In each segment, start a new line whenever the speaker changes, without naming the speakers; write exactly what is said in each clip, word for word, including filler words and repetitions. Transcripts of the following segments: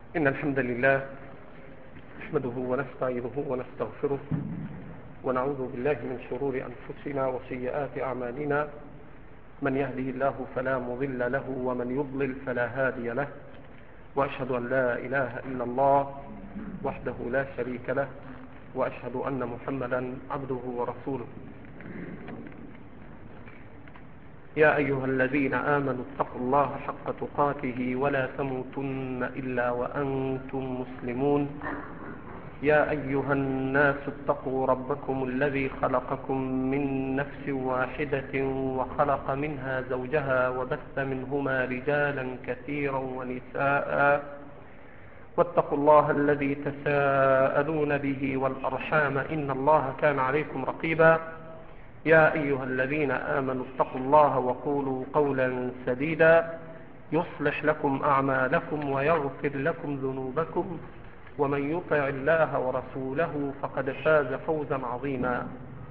إن الحمد لله نحمده ونستعينه ونستغفره ونعوذ بالله من شرور أنفسنا وسيئات أعمالنا. من يهده الله فلا مضل له ومن يضلل فلا هادي له، وأشهد أن لا إله إلا الله وحده لا شريك له، وأشهد أن محمدا عبده ورسوله. يا أيها الذين آمنوا اتقوا الله حق تقاته ولا تموتن إلا وأنتم مسلمون. يا أيها الناس اتقوا ربكم الذي خلقكم من نفس واحدة وخلق منها زوجها وبث منهما رجالا كثيرا ونساء، واتقوا الله الذي تساءلون به والأرحام إن الله كان عليكم رقيبا. يا أيها الذين آمنوا اتقوا الله وقولوا قولا سديدا يصلح لكم أعمالكم ويغفر لكم ذنوبكم، ومن يطع الله ورسوله فقد فاز فوزا عظيما.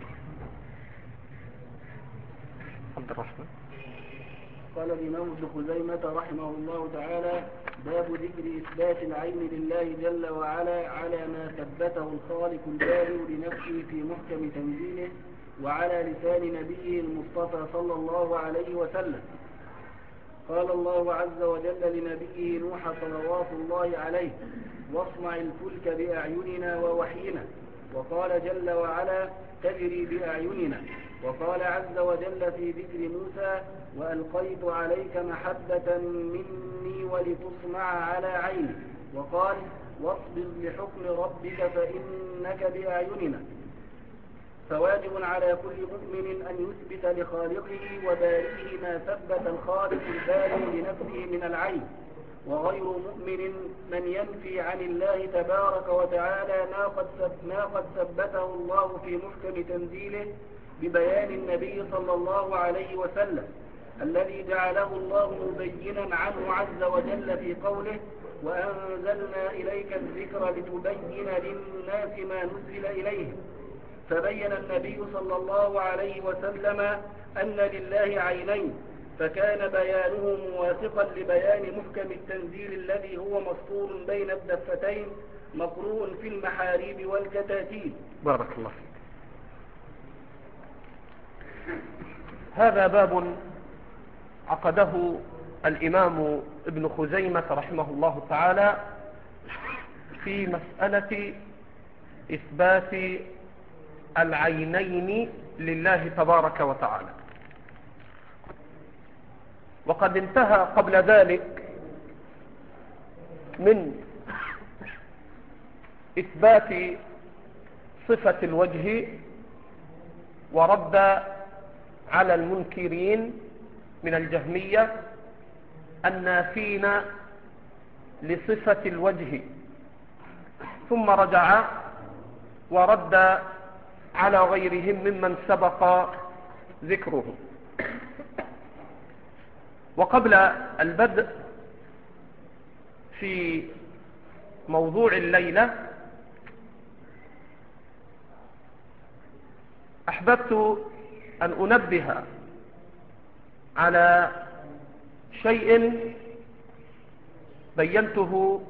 عبد الرحمن.
قال الإمام ابن خزيمة رحمه الله تعالى: باب ذكر إثبات العين لله جل وعلا على ما ثبته الخالق البارئ لنفسه في محكم تنزيله وعلى لسان نبيه المصطفى صلى الله عليه وسلم. قال الله عز وجل لنبيه نوح صلوات الله عليه: واصنع الفلك بأعيننا ووحينا. وقال جل وعلا: تجري بأعيننا. وقال عز وجل في ذكر موسى: وألقيت عليك محبة مني ولتصنع على عيني. وقال: واصبر لحكم ربك فإنك بأعيننا. فواجب على كل مؤمن أن يثبت لخالقه وبارئه ما ثبت الخالق البارئ لنفسه من العين، وغير مؤمن من ينفي عن الله تبارك وتعالى ما قد ما قد ثبته الله في محكم تنزيله ببيان النبي صلى الله عليه وسلم الذي جعله الله مبينا عنه عز وجل في قوله: وأنزلنا إليك الذكر لتبين للناس ما نزل إليهم. فبين النبي صلى الله عليه وسلم أن لله عينين، فكان بيانه موافقا لبيان محكم التنزيل الذي هو مسطور بين الدفتين مقروء في المحاريب والكتاتيب.
بارك الله فيك. هذا باب عقده الإمام ابن خزيمة رحمه الله تعالى في مسألة إثبات العينين لله تبارك وتعالى، وقد انتهى قبل ذلك من إثبات صفة الوجه ورد على المنكرين من الجهمية النافين لصفة الوجه، ثم رجع ورد على غيرهم ممن سبق ذكره. وقبل البدء في موضوع الليلة أحببت أن أنبه على شيء بينته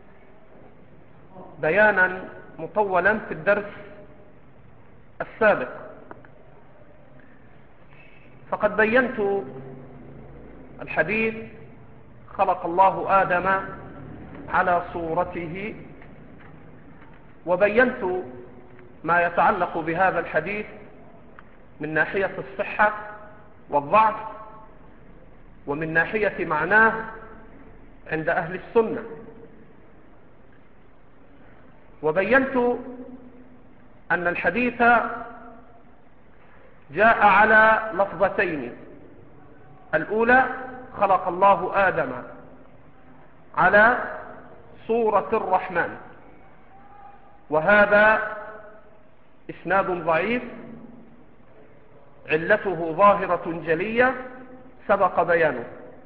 بيانا مطولا في الدرس السابق. فقد بينت الحديث: خلق الله آدم على صورته، وبينت ما يتعلق بهذا الحديث من ناحية الصحة والضعف، ومن ناحية معناه عند أهل السنة. وبينت أن الحديث جاء على لفظتين: الأولى خلق الله آدم على صورة الرحمن، وهذا إسناد ضعيف علته ظاهرة جلية سبق بيانه.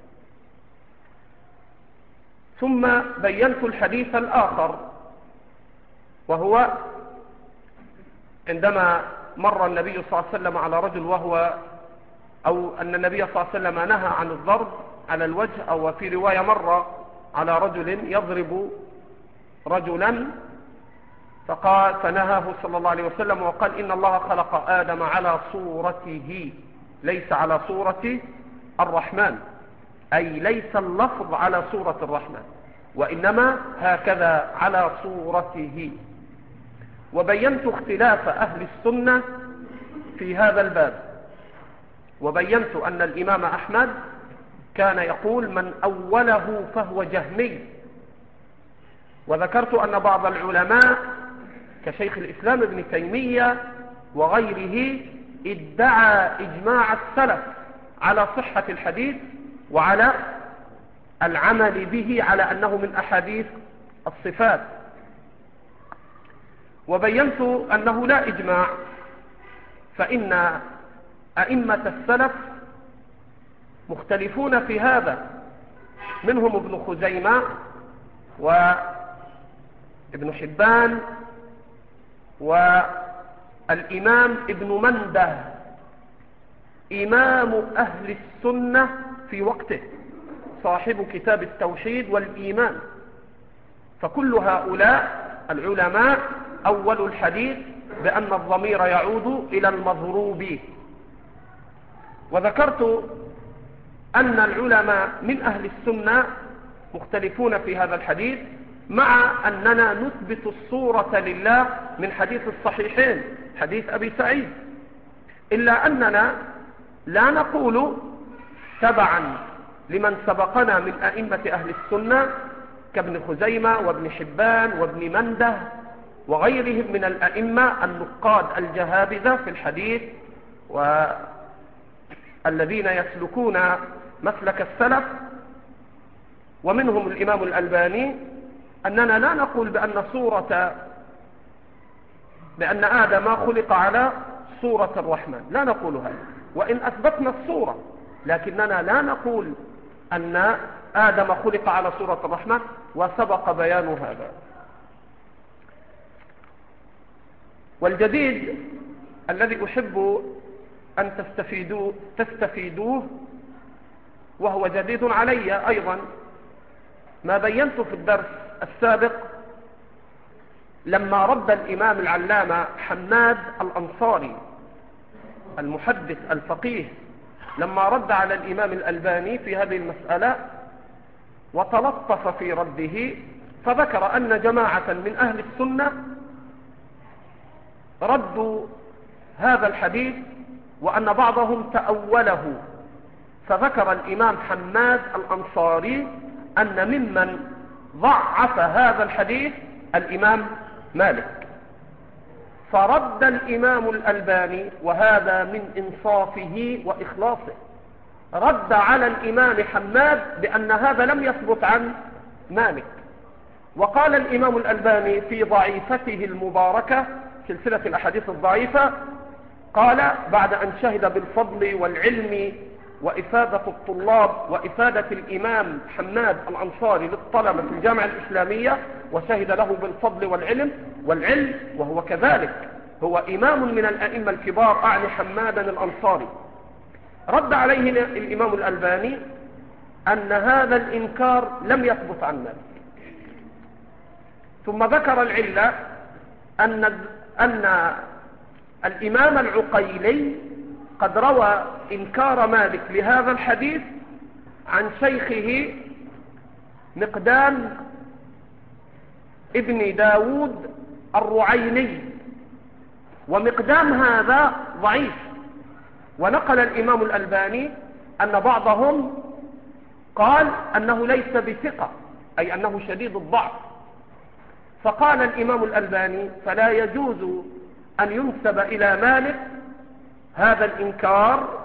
ثم بينت الحديث الآخر، وهو عندما مر النبي صلى الله عليه وسلم على رجل وهو أو أن النبي صلى الله عليه وسلم نهى عن الضرب على الوجه، أو في رواية مر على رجل يضرب رجلا فقال فنهاه صلى الله عليه وسلم وقال إن الله خلق آدم على صورته ليس على صورة الرحمن، أي ليس اللفظ على صورة الرحمن وإنما هكذا على صورته. وبينت اختلاف أهل السنة في هذا الباب، وبينت أن الإمام أحمد كان يقول من أوله فهو جهمي، وذكرت أن بعض العلماء كشيخ الإسلام ابن تيمية وغيره ادعى إجماع السلف على صحة الحديث وعلى العمل به على أنه من أحاديث الصفات، وبينت أنه لا إجماع، فإن أئمة السلف مختلفون في هذا، منهم ابن خزيمة وابن حبان والإمام ابن منده إمام أهل السنة في وقته صاحب كتاب التوحيد والإيمان. فكل هؤلاء العلماء أول الحديث بأن الضمير يعود إلى المضروب. وذكرت أن العلماء من أهل السنة مختلفون في هذا الحديث، مع أننا نثبت الصورة لله من حديث الصحيحين حديث أبي سعيد، إلا أننا لا نقول تبعا لمن سبقنا من أئمة أهل السنة كابن خزيمة وابن حبان وابن منده وغيرهم من الأئمة النقاد الجهابذة في الحديث والذين يسلكون مسلك السلف، ومنهم الإمام الألباني، أننا لا نقول بأن صورة بأن آدم خلق على صورة الرحمن، لا نقول هذا، وإن أثبتنا الصورة، لكننا لا نقول أن آدم خلق على صورة الرحمن، وسبق بيان هذا. والجديد الذي أحب أن تستفيدوه, تستفيدوه وهو جديد علي أيضا، ما بينت في الدرس السابق لما رد الإمام العلامة حماد الأنصاري المحدث الفقيه، لما رد على الإمام الألباني في هذه المسألة وتلطف في رده، فذكر أن جماعة من أهل السنة ردوا هذا الحديث وأن بعضهم تأوله، فذكر الإمام حماد الأنصاري أن ممن ضعف هذا الحديث الإمام مالك، فرد الإمام الألباني وهذا من إنصافه وإخلاصه، رد على الإمام حماد بأن هذا لم يثبت عن مالك. وقال الإمام الألباني في ضعيفته المباركة سلسلة الأحاديث الضعيفة، قال بعد أن شهد بالفضل والعلم وإفادة الطلاب وإفادة الإمام حماد الأنصاري للطلبة في الجامعة الإسلامية، وشهد له بالفضل والعلم والعلم وهو كذلك هو إمام من الأئمة الكبار أعني حمادا الأنصاري، رد عليه الإمام الألباني أن هذا الإنكار لم يثبت عن مالك، ثم ذكر العلة أن, أن الإمام العقيلي قد روى إنكار مالك لهذا الحديث عن شيخه مقدام ابن داود الرعيني، ومقدام هذا ضعيف. ونقل الإمام الألباني أن بعضهم قال أنه ليس بثقة، أي أنه شديد الضعف، فقال الإمام الألباني فلا يجوز أن ينسب إلى مالك هذا الإنكار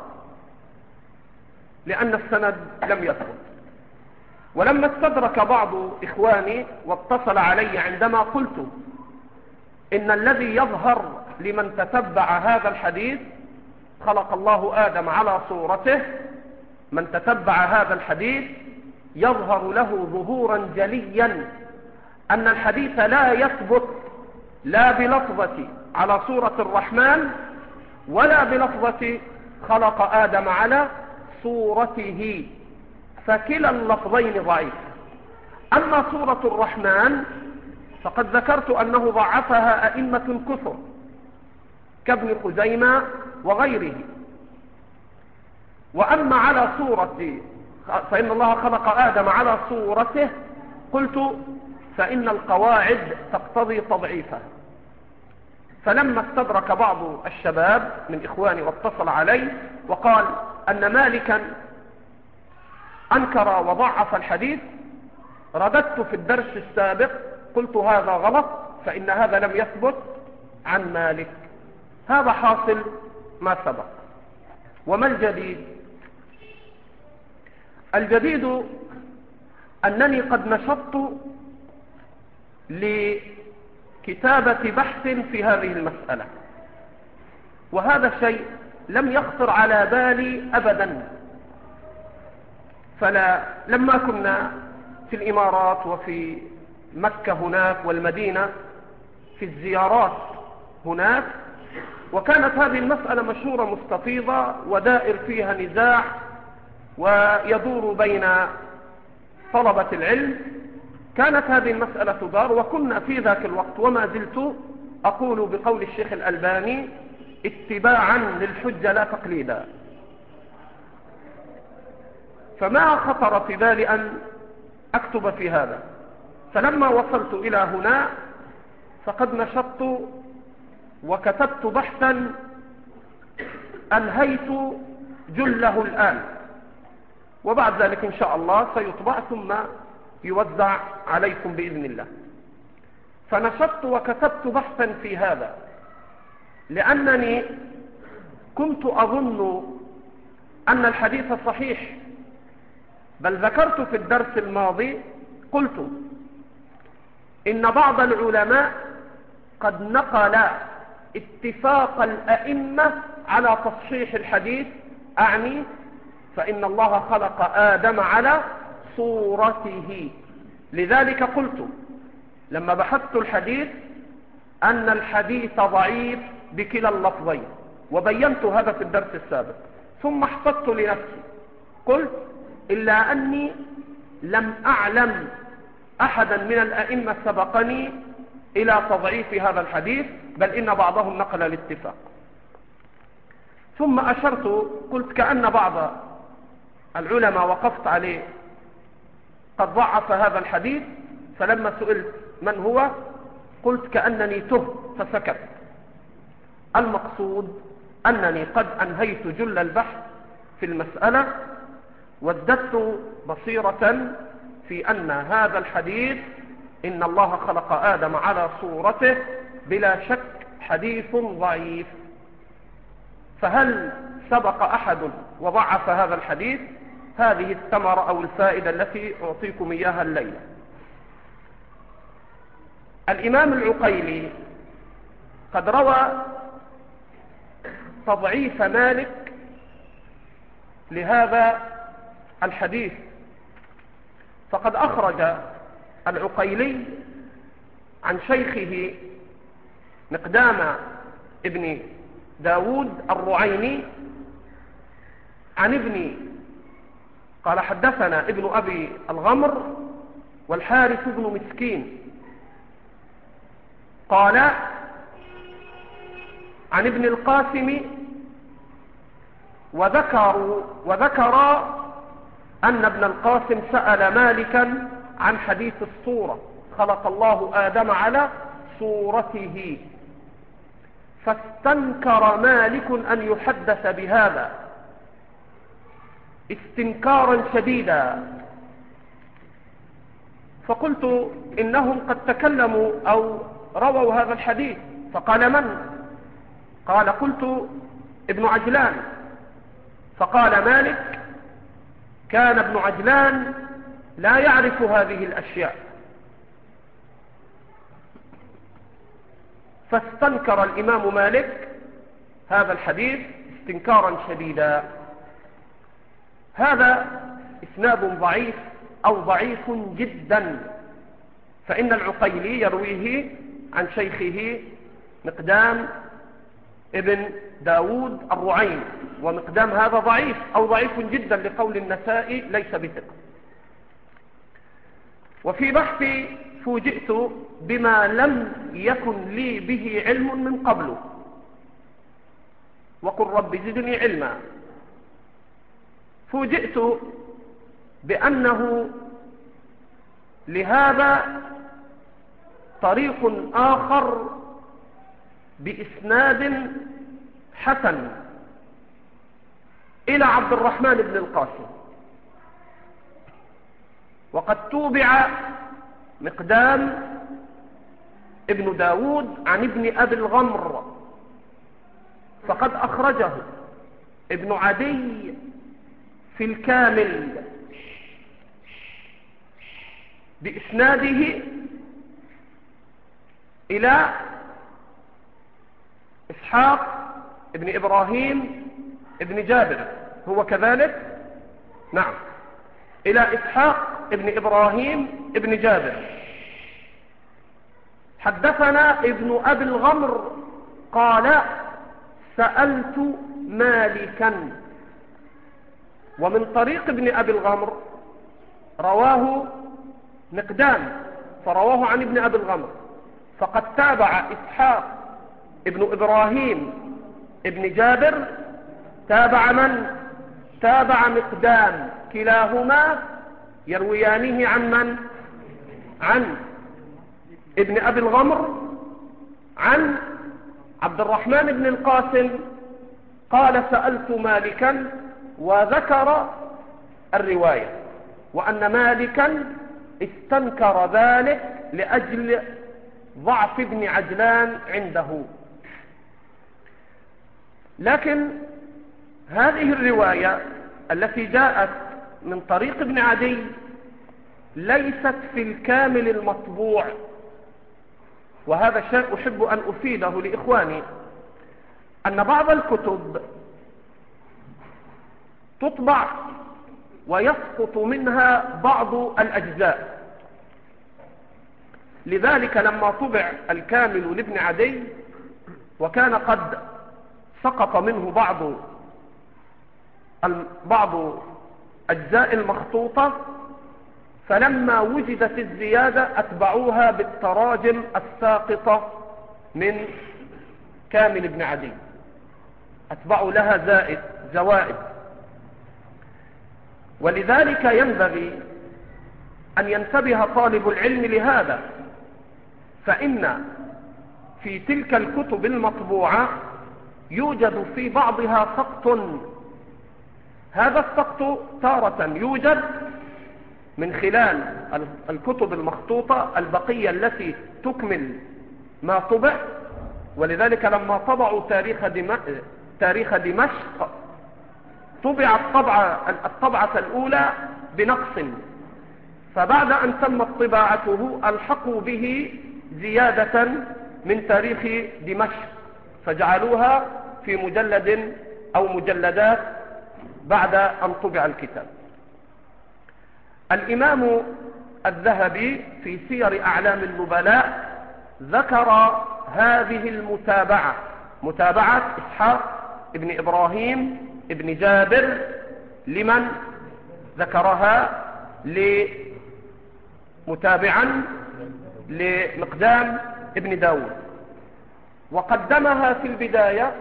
لأن السند لم يثبت. ولما استدرك بعض إخواني واتصل علي عندما قلت إن الذي يظهر لمن تتبع هذا الحديث خلق الله آدم على صورته، من تتبع هذا الحديث يظهر له ظهورا جليا أن الحديث لا يثبت لا بلفظة على صورة الرحمن ولا بلفظة خلق آدم على صورته، فكلا اللفظين ضعيف. أما صورة الرحمن فقد ذكرت أنه ضعفها أئمة كثر كابن خزيمة وغيره. وأما على صورة فإن الله خلق آدم على صورته، قلت فإن القواعد تقتضي تضعيفها. فلما استدرك بعض الشباب من إخواني واتصل علي وقال أن مالكا أنكر وضعف الحديث، رددت في الدرس السابق قلت هذا غلط، فإن هذا لم يثبت عن مالك. هذا حاصل ما سبق. وما الجديد؟ الجديد أنني قد نشطت لكتابة بحث في هذه المسألة، وهذا الشيء لم يخطر على بالي أبدا. فلا لما كنا في الإمارات وفي مكة هناك والمدينة في الزيارات هناك، وكانت هذه المسألة مشهورة مستفيضة ودائر فيها نزاع ويدور بين طلبة العلم، كانت هذه المسألة تدار، وكنا في ذاك الوقت وما زلت أقول بقول الشيخ الألباني اتباعا للحجة لا تقليدا. فما خطر في بالي أن أكتب في هذا. فلما وصلت إلى هنا فقد نشطت وكتبت بحثا أنهيت جله الآن، وبعد ذلك إن شاء الله سيطبع ثم يوزع عليكم بإذن الله. فنشطت وكتبت بحثا في هذا، لأنني كنت أظن أن الحديث صحيح، بل ذكرت في الدرس الماضي قلت إن بعض العلماء قد نقل اتفاق الأئمة على تصحيح الحديث، أعني فإن الله خلق آدم على صورته. لذلك قلت لما بحثت الحديث أن الحديث ضعيف بكلا اللفظين، وبينت هذا في الدرس السابق. ثم احتطت لنفسي قلت إلا أني لم أعلم أحدا من الأئمة سبقني إلى تضعيف هذا الحديث، بل إن بعضهم نقل الاتفاق. ثم أشرت قلت كأن بعض العلماء وقفت عليه قد ضعف هذا الحديث، فلما سئلت من هو قلت كأنني تهت فسكت. المقصود أنني قد أنهيت جل البحث في المسألة، وازددت بصيرة في أن هذا الحديث إن الله خلق آدم على صورته بلا شك حديث ضعيف. فهل سبق أحد وضعف هذا الحديث؟ هذه الثمرة أو الفائدة التي أعطيكم إياها الليلة. الإمام العقيلي قد روى تضعيف مالك لهذا الحديث، فقد أخرج العقيلي عن شيخه مقدام ابن داود الرعيني عن ابن قال حدثنا ابن أبي الغمر والحارث بن مسكين قال عن ابن القاسم، وذكر وذكر أن ابن القاسم سأل مالكا عن حديث الصورة، خلق الله آدم على صورته، فاستنكر مالك أن يحدث بهذا استنكارا شديدا. فقلت إنهم قد تكلموا أو رووا هذا الحديث، فقال من؟ قال قلت ابن عجلان. فقال مالك كان ابن عجلان لا يعرف هذه الأشياء، فاستنكر الإمام مالك هذا الحديث استنكارا شديدا. هذا إسناد ضعيف أو ضعيف جدا، فإن العقيلي يرويه عن شيخه مقدام ابن داود الرعين، ومقدام هذا ضعيف أو ضعيف جدا لقول النسائي ليس بثقة. وفي بحثي فوجئت بما لم يكن لي به علم من قبل، وقل رب زدني علما. فوجئت بأنه لهذا طريق آخر بإسناد حسن إلى عبد الرحمن بن القاسم، وقد توبع مقدام ابن داود عن ابن أبي الغمر، فقد أخرجه ابن عدي في الكامل بإسناده إلى إسحاق ابن إبراهيم ابن جابر، هو كذلك؟ نعم، إلى إسحاق ابن إبراهيم ابن جابر. حدثنا ابن أبي الغمر قال سألت مالكا، ومن طريق ابن أبي الغمر رواه مقدام فرواه عن ابن أبي الغمر، فقد تابع إسحاق ابن إبراهيم ابن جابر، تابع من؟ تابع مقدام، كلاهما يرويانه عن من؟ عن ابن أبي الغمر عن عبد الرحمن بن القاسم قال سألت مالكا، وذكر الرواية، وأن مالكا استنكر ذلك لأجل ضعف ابن عجلان عنده. لكن هذه الرواية التي جاءت من طريق ابن عدي ليست في الكامل المطبوع، وهذا شيء أحب أن أفيده لإخواني، أن بعض الكتب تطبع ويسقط منها بعض الأجزاء، لذلك لما طبع الكامل لابن عدي وكان قد سقط منه بعض بعض أجزاء المخطوطة، فلما وجدت الزيادة أتبعوها بالتراجم الساقطة من كامل ابن عدي، أتبعوا لها زائد زوائد. ولذلك ينبغي أن ينتبه طالب العلم لهذا، فإن في تلك الكتب المطبوعة يوجد في بعضها سقط، هذا السقط تارة يوجد من خلال الكتب المخطوطة البقية التي تكمل ما طبع، ولذلك لما طبعوا تاريخ دمشق, تاريخ دمشق طبع الطبعة, الطبعة الأولى بنقص، فبعد أن تمت طباعته ألحقوا به زيادة من تاريخ دمشق فجعلوها في مجلد أو مجلدات بعد أن طبع الكتاب. الإمام الذهبي في سير أعلام النبلاء ذكر هذه المتابعة، متابعة إسحاق ابن إبراهيم ابن جابر، لمن ذكرها؟ لمتابعا لمقدام ابن داود، وقدمها في البداية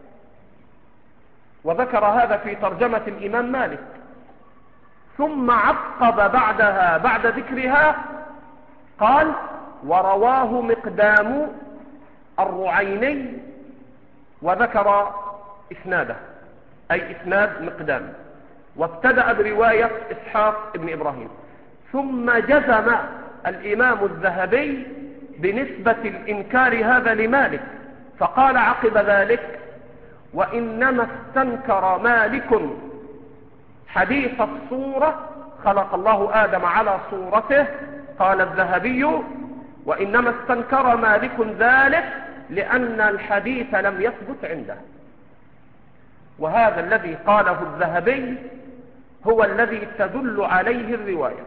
وذكر هذا في ترجمة الإمام مالك، ثم عقب بعدها بعد ذكرها قال ورواه مقدام الرعيني، وذكر إسناده أي إسناد مقدام، وابتدأ برواية إسحاق ابن إبراهيم، ثم جزم الإمام الذهبي بنسبة الإنكار هذا لمالك، فقال عقب ذلك وإنما استنكر مالك حديث الصورة، خلق الله آدم على صورته، قال الذهبي وإنما استنكر مالك ذلك لأن الحديث لم يثبت عنده. وهذا الذي قاله الذهبي هو الذي تدل عليه الرواية.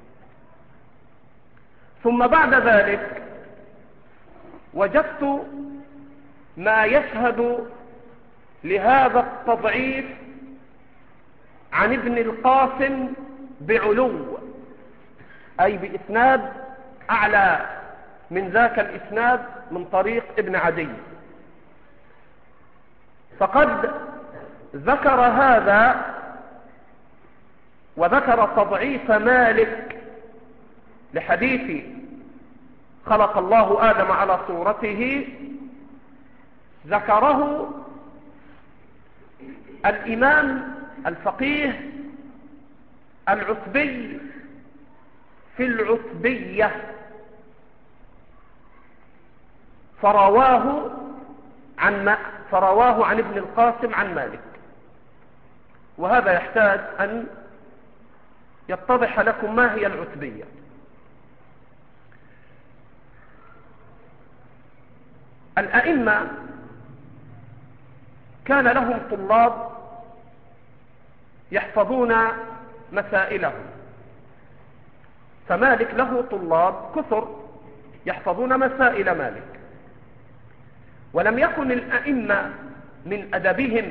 ثم بعد ذلك وجدت ما يشهد لهذا التضعيف عن ابن القاسم بعلو، أي بإسناد أعلى من ذاك الإسناد من طريق ابن عدي. فقد ذكر هذا وذكر تضعيف مالك لحديث خلق الله آدم على صورته، ذكره الإمام الفقيه العتبي في العتبية، فرواه عن فرواه عن ابن القاسم عن مالك. وهذا يحتاج أن يتضح لكم ما هي العتبية. الأئمة كان لهم طلاب يحفظون مسائلهم، فمالك له طلاب كثر يحفظون مسائل مالك. ولم يكن الأئمة من أدبهم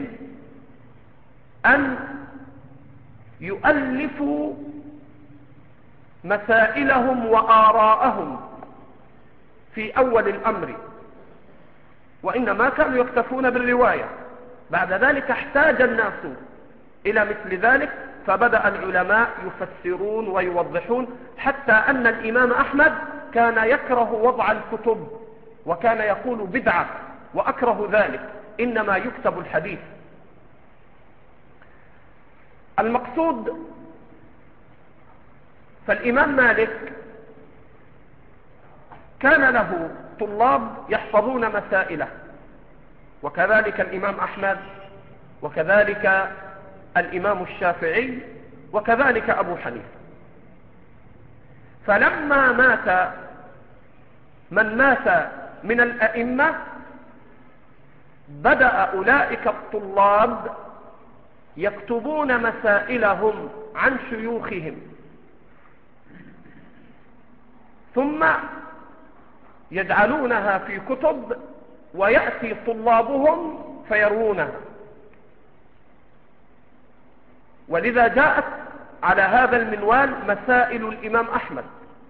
أن يؤلفوا مسائلهم وآراءهم في أول الأمر، وإنما كانوا يكتفون بالرواية. بعد ذلك احتاج الناس إلى مثل ذلك، فبدأ العلماء يفسرون ويوضحون، حتى أن الإمام أحمد كان يكره وضع الكتب، وكان يقول بدعة وأكره ذلك، إنما يكتب الحديث. المقصود، فالإمام مالك كان له طلاب يحفظون مسائله، وكذلك الإمام أحمد، وكذلك الإمام الشافعي، وكذلك أبو حنيفة. فلما مات من مات من الأئمة، بدأ أولئك الطلاب يكتبون مسائلهم عن شيوخهم، ثم يجعلونها في كتب، ويأتي طلابهم فيروونها. ولذا جاءت على هذا المنوال مسائل الإمام أحمد،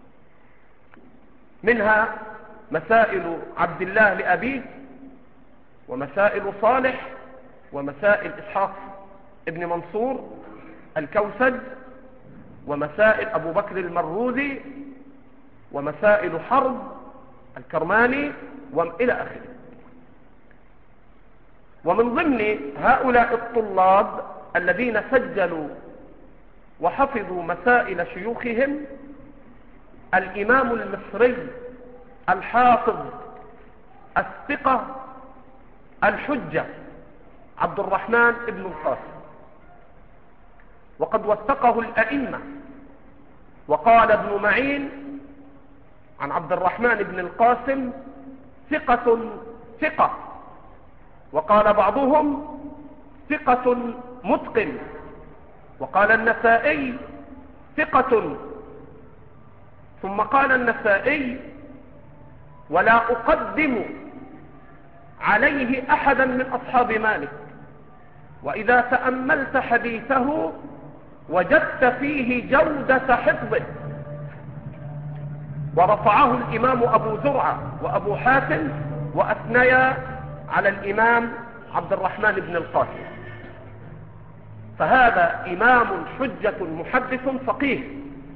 منها مسائل عبد الله لأبيه، ومسائل صالح، ومسائل إسحاق ابن منصور الكوسج، ومسائل أبو بكر المروزي، ومسائل حرب الكرماني، وإلى آخره. ومن ضمن هؤلاء الطلاب الذين سجلوا وحفظوا مسائل شيوخهم الإمام المصري الحافظ الثقة الحجة عبد الرحمن بن القاسم. وقد وثقه الأئمة، وقال ابن معين عن عبد الرحمن بن القاسم ثقة ثقة، وقال بعضهم ثقة متقن، وقال النسائي ثقة. ثم قال النسائي: ولا أقدم عليه أحدا من أصحاب مالك، وإذا تأملت حديثه وجدت فيه جودة حفظه. ورفعه الإمام أبو زرعة وأبو حاتم، وأثنيا على الإمام عبد الرحمن بن القاسم. فهذا إمام حجة محدث فقيه.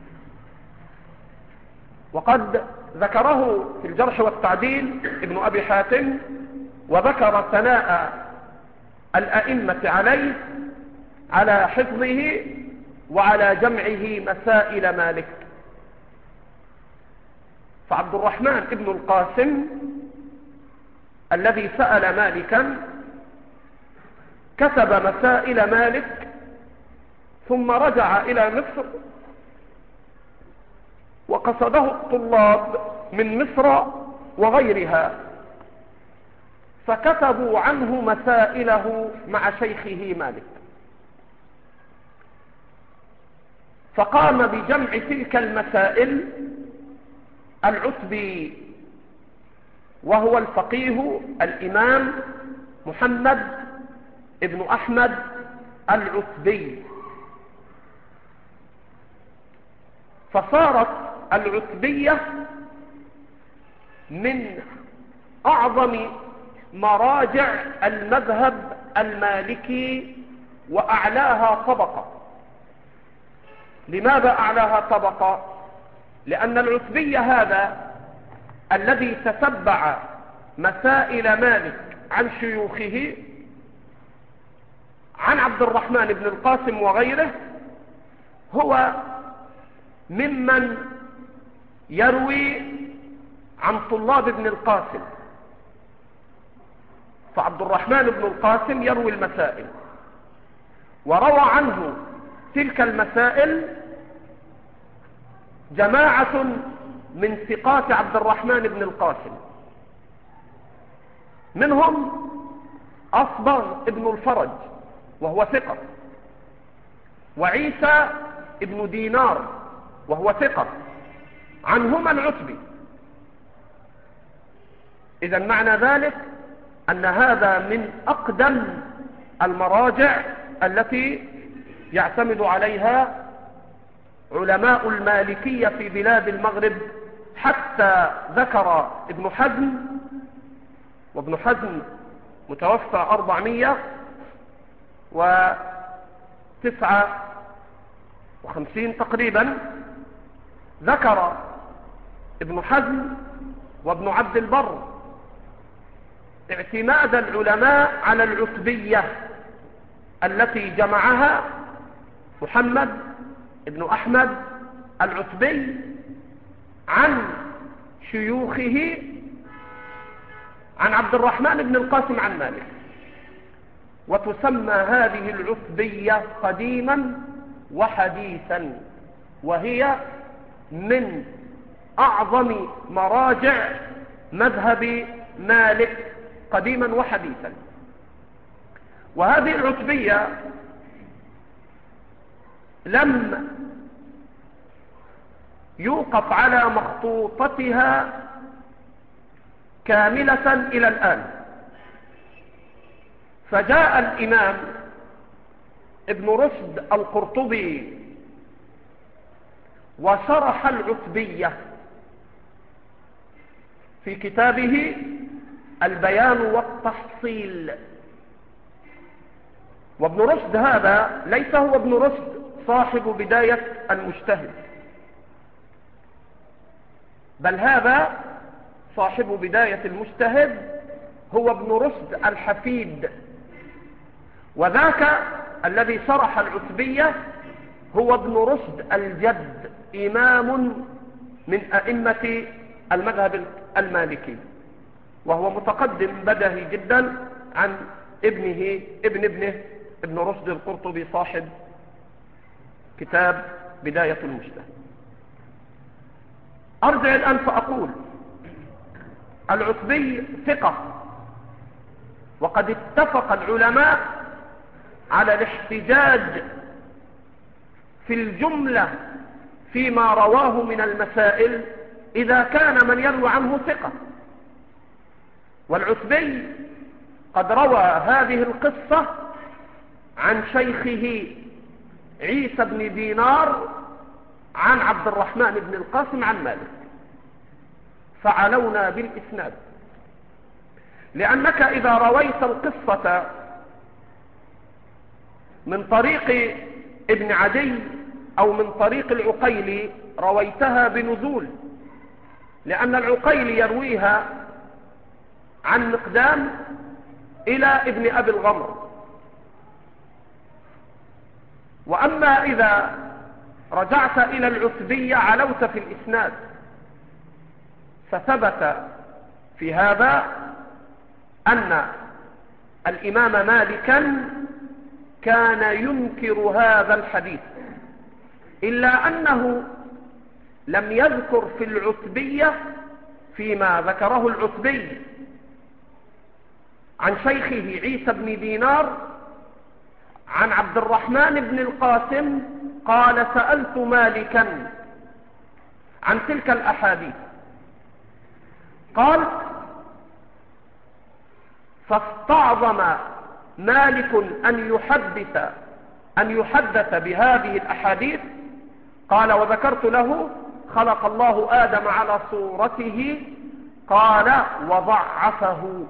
وقد ذكره في الجرح والتعديل ابن أبي حاتم، وذكر ثناء الأئمة عليه على حفظه وعلى جمعه مسائل مالك. فعبد الرحمن بن القاسم الذي سأل مالكا كتب مسائل مالك، ثم رجع إلى مصر، وقصده الطلاب من مصر وغيرها، فكتبوا عنه مسائله مع شيخه مالك. فقام بجمع تلك المسائل العتبي، وهو الفقيه الإمام محمد ابن أحمد العتبي. فصارت العتبية من أعظم مراجع المذهب المالكي وأعلاها طبقة. لماذا أعلاها طبقة؟ لأن العتبي هذا الذي تتبع مسائل مالك عن شيوخه عن عبد الرحمن بن القاسم وغيره هو ممن يروي عن طلاب ابن القاسم. فعبد الرحمن بن القاسم يروي المسائل، وروى عنه تلك المسائل جماعة من ثقات عبد الرحمن بن القاسم، منهم أصبغ ابن الفرج وهو ثقة، وعيسى ابن دينار وهو ثقة، عنهما العتبي. إذا معنى ذلك أن هذا من أقدم المراجع التي يعتمد عليها علماء المالكية في بلاد المغرب، حتى ذكر ابن حزم، وابن حزم متوفى أربعمائة وتسعة وخمسين تقريبا، ذكر ابن حزم وابن عبد البر اعتماد العلماء على العتبية التي جمعها محمد ابن أحمد العتبي عن شيوخه عن عبد الرحمن بن القاسم عن مالك. وتسمى هذه العتبية قديما وحديثا، وهي من أعظم مراجع مذهب مالك قديما وحديثا. وهذه العتبية لم يوقف على مخطوطتها كاملة إلى الآن، فجاء الإمام ابن رشد القرطبي وشرح العتبية في كتابه البيان والتحصيل. وابن رشد هذا ليس هو ابن رشد صاحب بداية المجتهد، بل هذا صاحب بداية المجتهد هو ابن رشد الحفيد، وذاك الذي شرح العتبية هو ابن رشد الجد، إمام من أئمة المذهب المالكي، وهو متقدم بدهي جدا عن ابنه ابن ابنه ابن رشد القرطبي صاحب كتاب بداية المجتهد. أرجع الآن فأقول العتبي ثقة، وقد اتفق العلماء على الاحتجاج في الجملة فيما رواه من المسائل إذا كان من يروي عنه ثقة. والعتبي قد روى هذه القصة عن شيخه عيسى بن دينار عن عبد الرحمن بن القاسم عن مالك، فعلونا بالإسناد، لأنك إذا رويت القصة من طريق ابن عدي أو من طريق العقيلي رويتها بنزول، لأن العقيلي يرويها عن مقدام إلى ابن أبي الغمر. وأما إذا رجعت إلى العتبية علوت في الإسناد، فثبت في هذا أن الإمام مالكا كان ينكر هذا الحديث، إلا أنه لم يذكر في العتبية فيما ذكره العتبي عن شيخه عيسى بن دينار عن عبد الرحمن بن القاسم قال سألت مالكا عن تلك الأحاديث، قال فاستعظم مالك أن يحدث أن يحدث بهذه الأحاديث. قال وذكرت له خلق الله آدم على صورته قال وضعفه.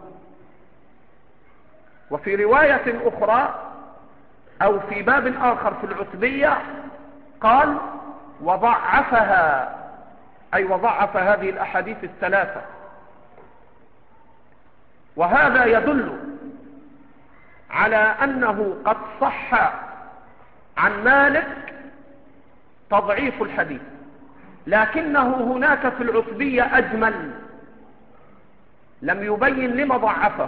وفي رواية أخرى أو في باب آخر في العتبية قال وضعفها، أي وضعف هذه الأحاديث الثلاثة. وهذا يدل على أنه قد صح عن مالك تضعيف الحديث، لكنه هناك في العتبية أجمل، لم يبين لما ضعفه،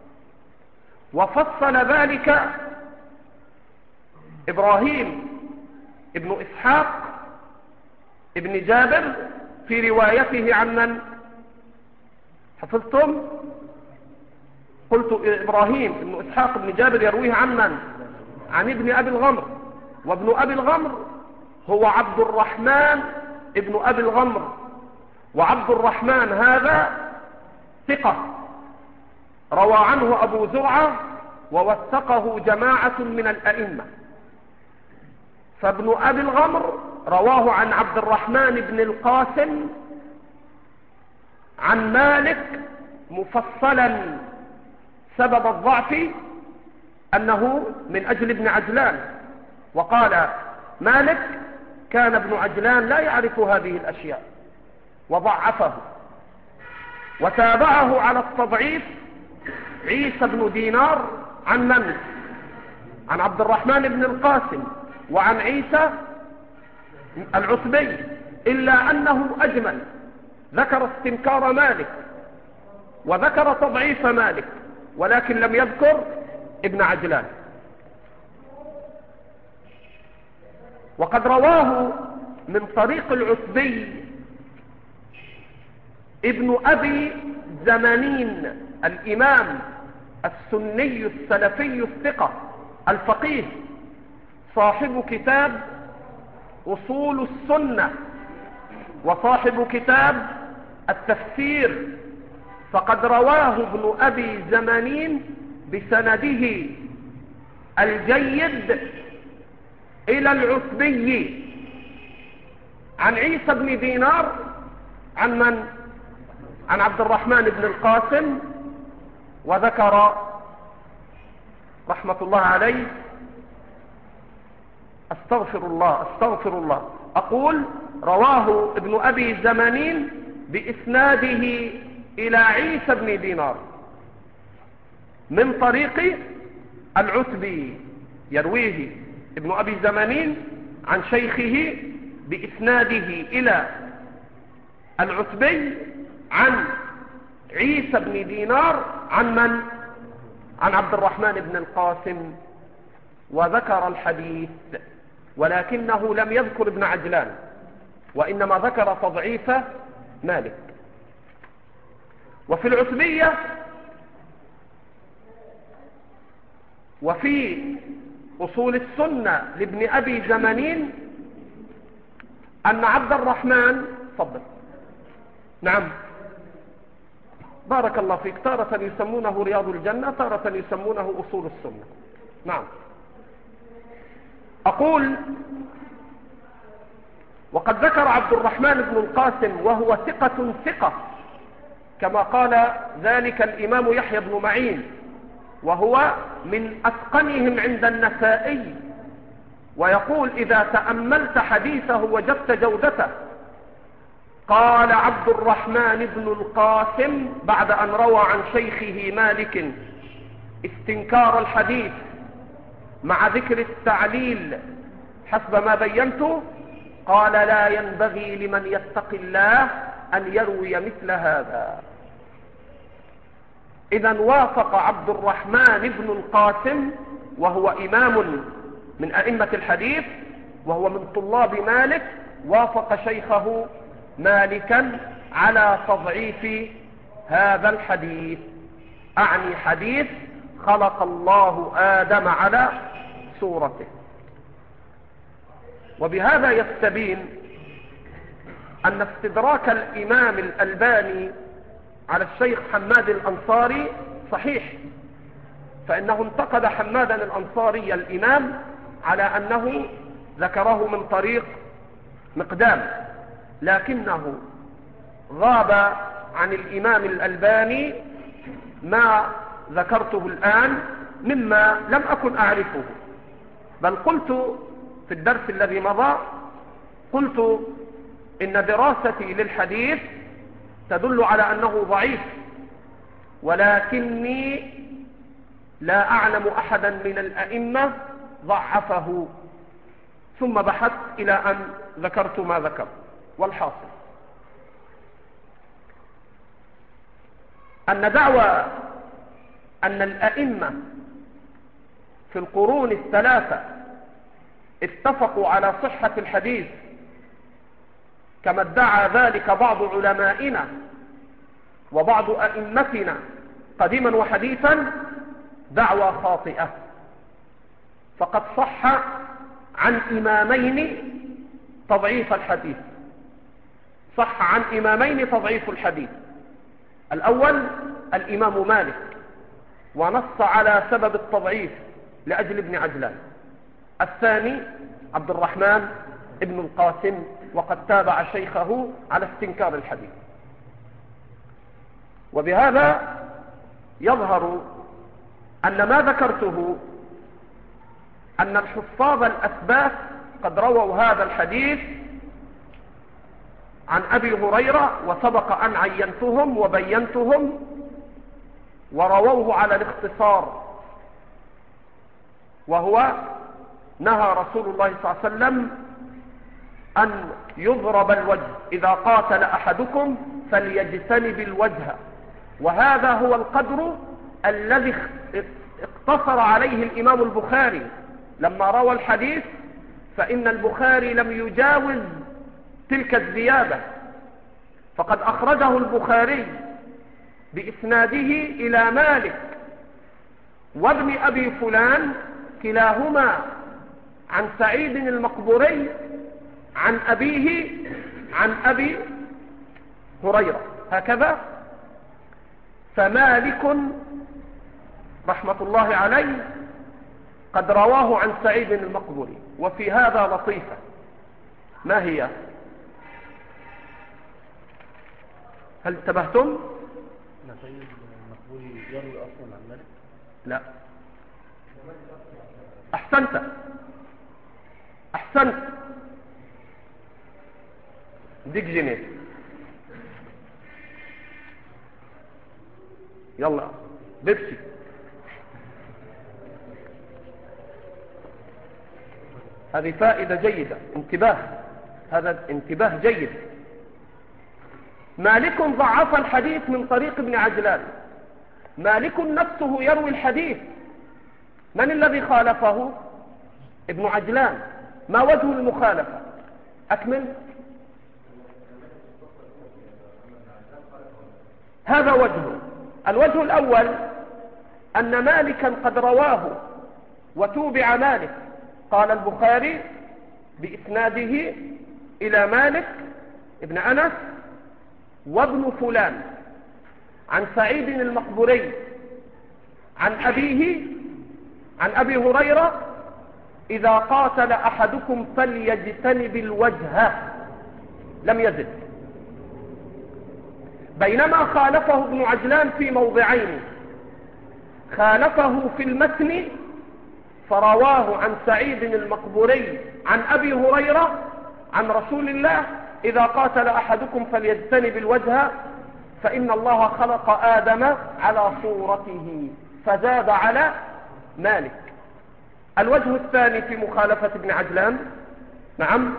وفصل ذلك إبراهيم ابن إسحاق ابن جابر في روايته عن من؟ حفظتم؟ قلت إبراهيم ابن إسحاق ابن جابر يرويه عن من؟ عن ابن أبي الغمر، وابن أبي الغمر هو عبد الرحمن ابن أبي الغمر، وعبد الرحمن هذا ثقة روى عنه أبو زرعة ووثقه جماعة من الأئمة. فابن أبي الغمر رواه عن عبد الرحمن بن القاسم عن مالك مفصلا سبب الضعف أنه من أجل ابن عجلان، وقال مالك كان ابن عجلان لا يعرف هذه الأشياء وضعفه. وتابعه على التضعيف عيسى بن دينار عن من؟ عن عبد الرحمن بن القاسم وعن عيسى العتبي، إلا أنه أجمل، ذكر استنكار مالك وذكر تضعيف مالك، ولكن لم يذكر ابن عجلان. وقد رواه من طريق العتبي ابن أبي زمانين الإمام السني السلفي الثقة الفقيه صاحب كتاب أصول السنة وصاحب كتاب التفسير، فقد رواه ابن أبي زمانين بسنده الجيد إلى العتبي عن عيسى بن دينار عن من؟ عن عبد الرحمن بن القاسم، وذكر رحمة الله عليه استغفر الله استغفر الله أقول رواه ابن أبي زمانين بإسناده إلى عيسى بن دينار من طريق العتبي، يرويه ابن أبي زمانين عن شيخه بإسناده إلى العتبي عن عيسى بن دينار عن من؟ عن عبد الرحمن بن القاسم، وذكر الحديث ولكنه لم يذكر ابن عجلان، وإنما ذكر تضعيف مالك. وفي العتبية وفي أصول السنة لابن أبي زمانين أن عبد الرحمن فضل نعم بارك الله فيك، تارة يسمونه رياض الجنة، تارة يسمونه أصول السنة. نعم أقول وقد ذكر عبد الرحمن بن القاسم وهو ثقة ثقة كما قال ذلك الإمام يحيى بن معين، وهو من أتقنهم عند النسائي، ويقول إذا تأملت حديثه وجدت جودته. قال عبد الرحمن بن القاسم بعد أن روى عن شيخه مالك استنكار الحديث مع ذكر التعليل حسب ما بينته، قال لا ينبغي لمن يتقي الله أن يروي مثل هذا. إذا وافق عبد الرحمن بن القاسم وهو إمام من أئمة الحديث وهو من طلاب مالك، وافق شيخه مالكا على تضعيف هذا الحديث، أعني حديث خلق الله آدم على صورته. وبهذا يستبين أن استدراك الإمام الألباني على الشيخ حماد الأنصاري صحيح، فإنه انتقد حمادا الأنصاري الإمام على أنه ذكره من طريق مقدام، لكنه غاب عن الإمام الألباني ما ذكرته الآن مما لم أكن أعرفه، بل قلت في الدرس الذي مضى، قلت إن دراستي للحديث تدل على أنه ضعيف، ولكني لا أعلم أحدا من الأئمة ضعفه، ثم بحثت إلى أن ذكرت ما ذكرت. والحاصل أن دعوى أن الأئمة في القرون الثلاثة اتفقوا على صحة الحديث كما ادعى ذلك بعض علمائنا وبعض أئمتنا قديما وحديثا دعوى خاطئة. فقد صح عن إمامين تضعيف الحديث، صح عن إمامين تضعيف الحديث. الأول الإمام مالك، ونص على سبب التضعيف لأجل ابن عجلان. الثاني عبد الرحمن ابن القاسم، وقد تابع شيخه على استنكار الحديث. وبهذا يظهر أن ما ذكرته أن الحفاظ الأثبات قد رووا هذا الحديث عن أبي هريرة، وسبق أن عينتهم وبينتهم، ورووه على الاختصار، وهو نهى رسول الله صلى الله عليه وسلم أن يضرب الوجه، إذا قاتل أحدكم فليجتنب الوجه. وهذا هو القدر الذي اقتصر عليه الإمام البخاري لما روى الحديث، فإن البخاري لم يجاوز تلك الزيادة، فقد أخرجه البخاري بإسناده إلى مالك وابن أبي فلان كلاهما عن سعيد المقبوري عن أبيه عن أبي هريرة، هكذا. فمالك رحمة الله عليه قد رواه عن سعيد المقبوري. وفي هذا لطيفة، ما هي؟ هل انتبهتم؟
سعيد المقبوري يروي أصلا عن مالك؟
لا. أحسنت أحسنت ديك جنيه. يلا بيبسي. هذه فائدة جيدة، انتباه، هذا انتباه جيد. مالك ضعف الحديث من طريق ابن عجلان. مالك نفسه يروي الحديث، من الذي خالفه؟ ابن عجلان. ما وجه المخالفة؟ أكمل. هذا وجهه. الوجه الأول أن مالكا قد رواه وتوبع مالك. قال البخاري بإسناده إلى مالك ابن أنس وابن فلان عن سعيد المقبوري عن أبيه عن أبي هريرة إذا قاتل أحدكم فليجتنب الوجه، لم يزد. بينما خالفه ابن عجلان في موضعين، خالفه في المتن فرواه عن سعيد المقبوري عن أبي هريرة عن رسول الله إذا قاتل أحدكم فليجتنب الوجه، فإن الله خلق آدم على صورته، فزاد على مالك. الوجه الثاني في مخالفة ابن عجلان، نعم،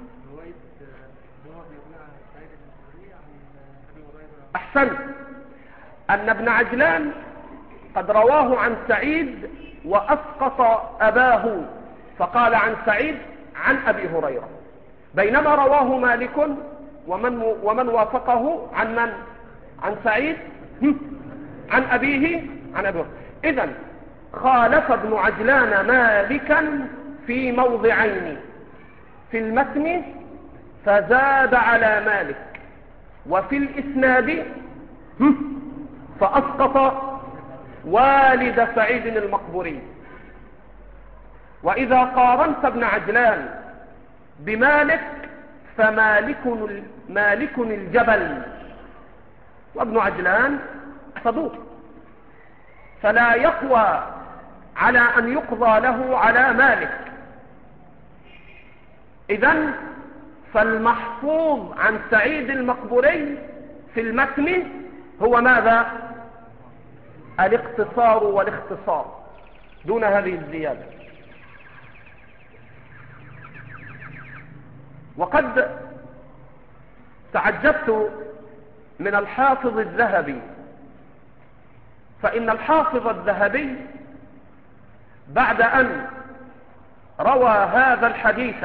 أحسن، أن ابن عجلان قد رواه عن سعيد وأسقط أباه، فقال عن سعيد عن أبي هريرة، بينما رواه مالك ومن, ومن وافقه عن من؟ عن سعيد عن أبيه عن أبيه. إذن خالف ابن عجلان مالكا في موضعين، في المتن فزاد على مالك، وفي الإسناد فأسقط والد سعيد المقبوري. وإذا قارنت ابن عجلان بمالك فمالك مالك الجبل وابن عجلان صدوق، فلا يقوى على أن يقضى له على مالك. إذن فالمحفوظ عن سعيد المقبوري في المتن هو ماذا؟ الاقتصار والاختصار دون هذه الزيادة. وقد تعجبت من الحافظ الذهبي، فإن الحافظ الذهبي بعد أن روى هذا الحديث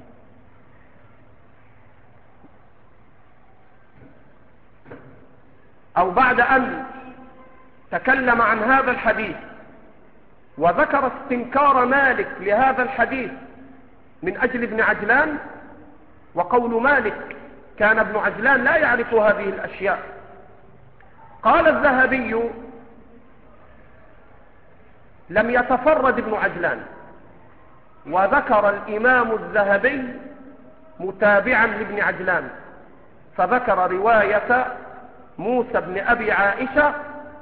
أو بعد أن تكلم عن هذا الحديث وذكر استنكار مالك لهذا الحديث من أجل ابن عجلان، وقول مالك كان ابن عجلان لا يعرف هذه الأشياء، قال الذهبي: لم يتفرد ابن عجلان. وذكر الإمام الذهبي متابعا لابن عجلان، فذكر رواية موسى بن أبي عائشة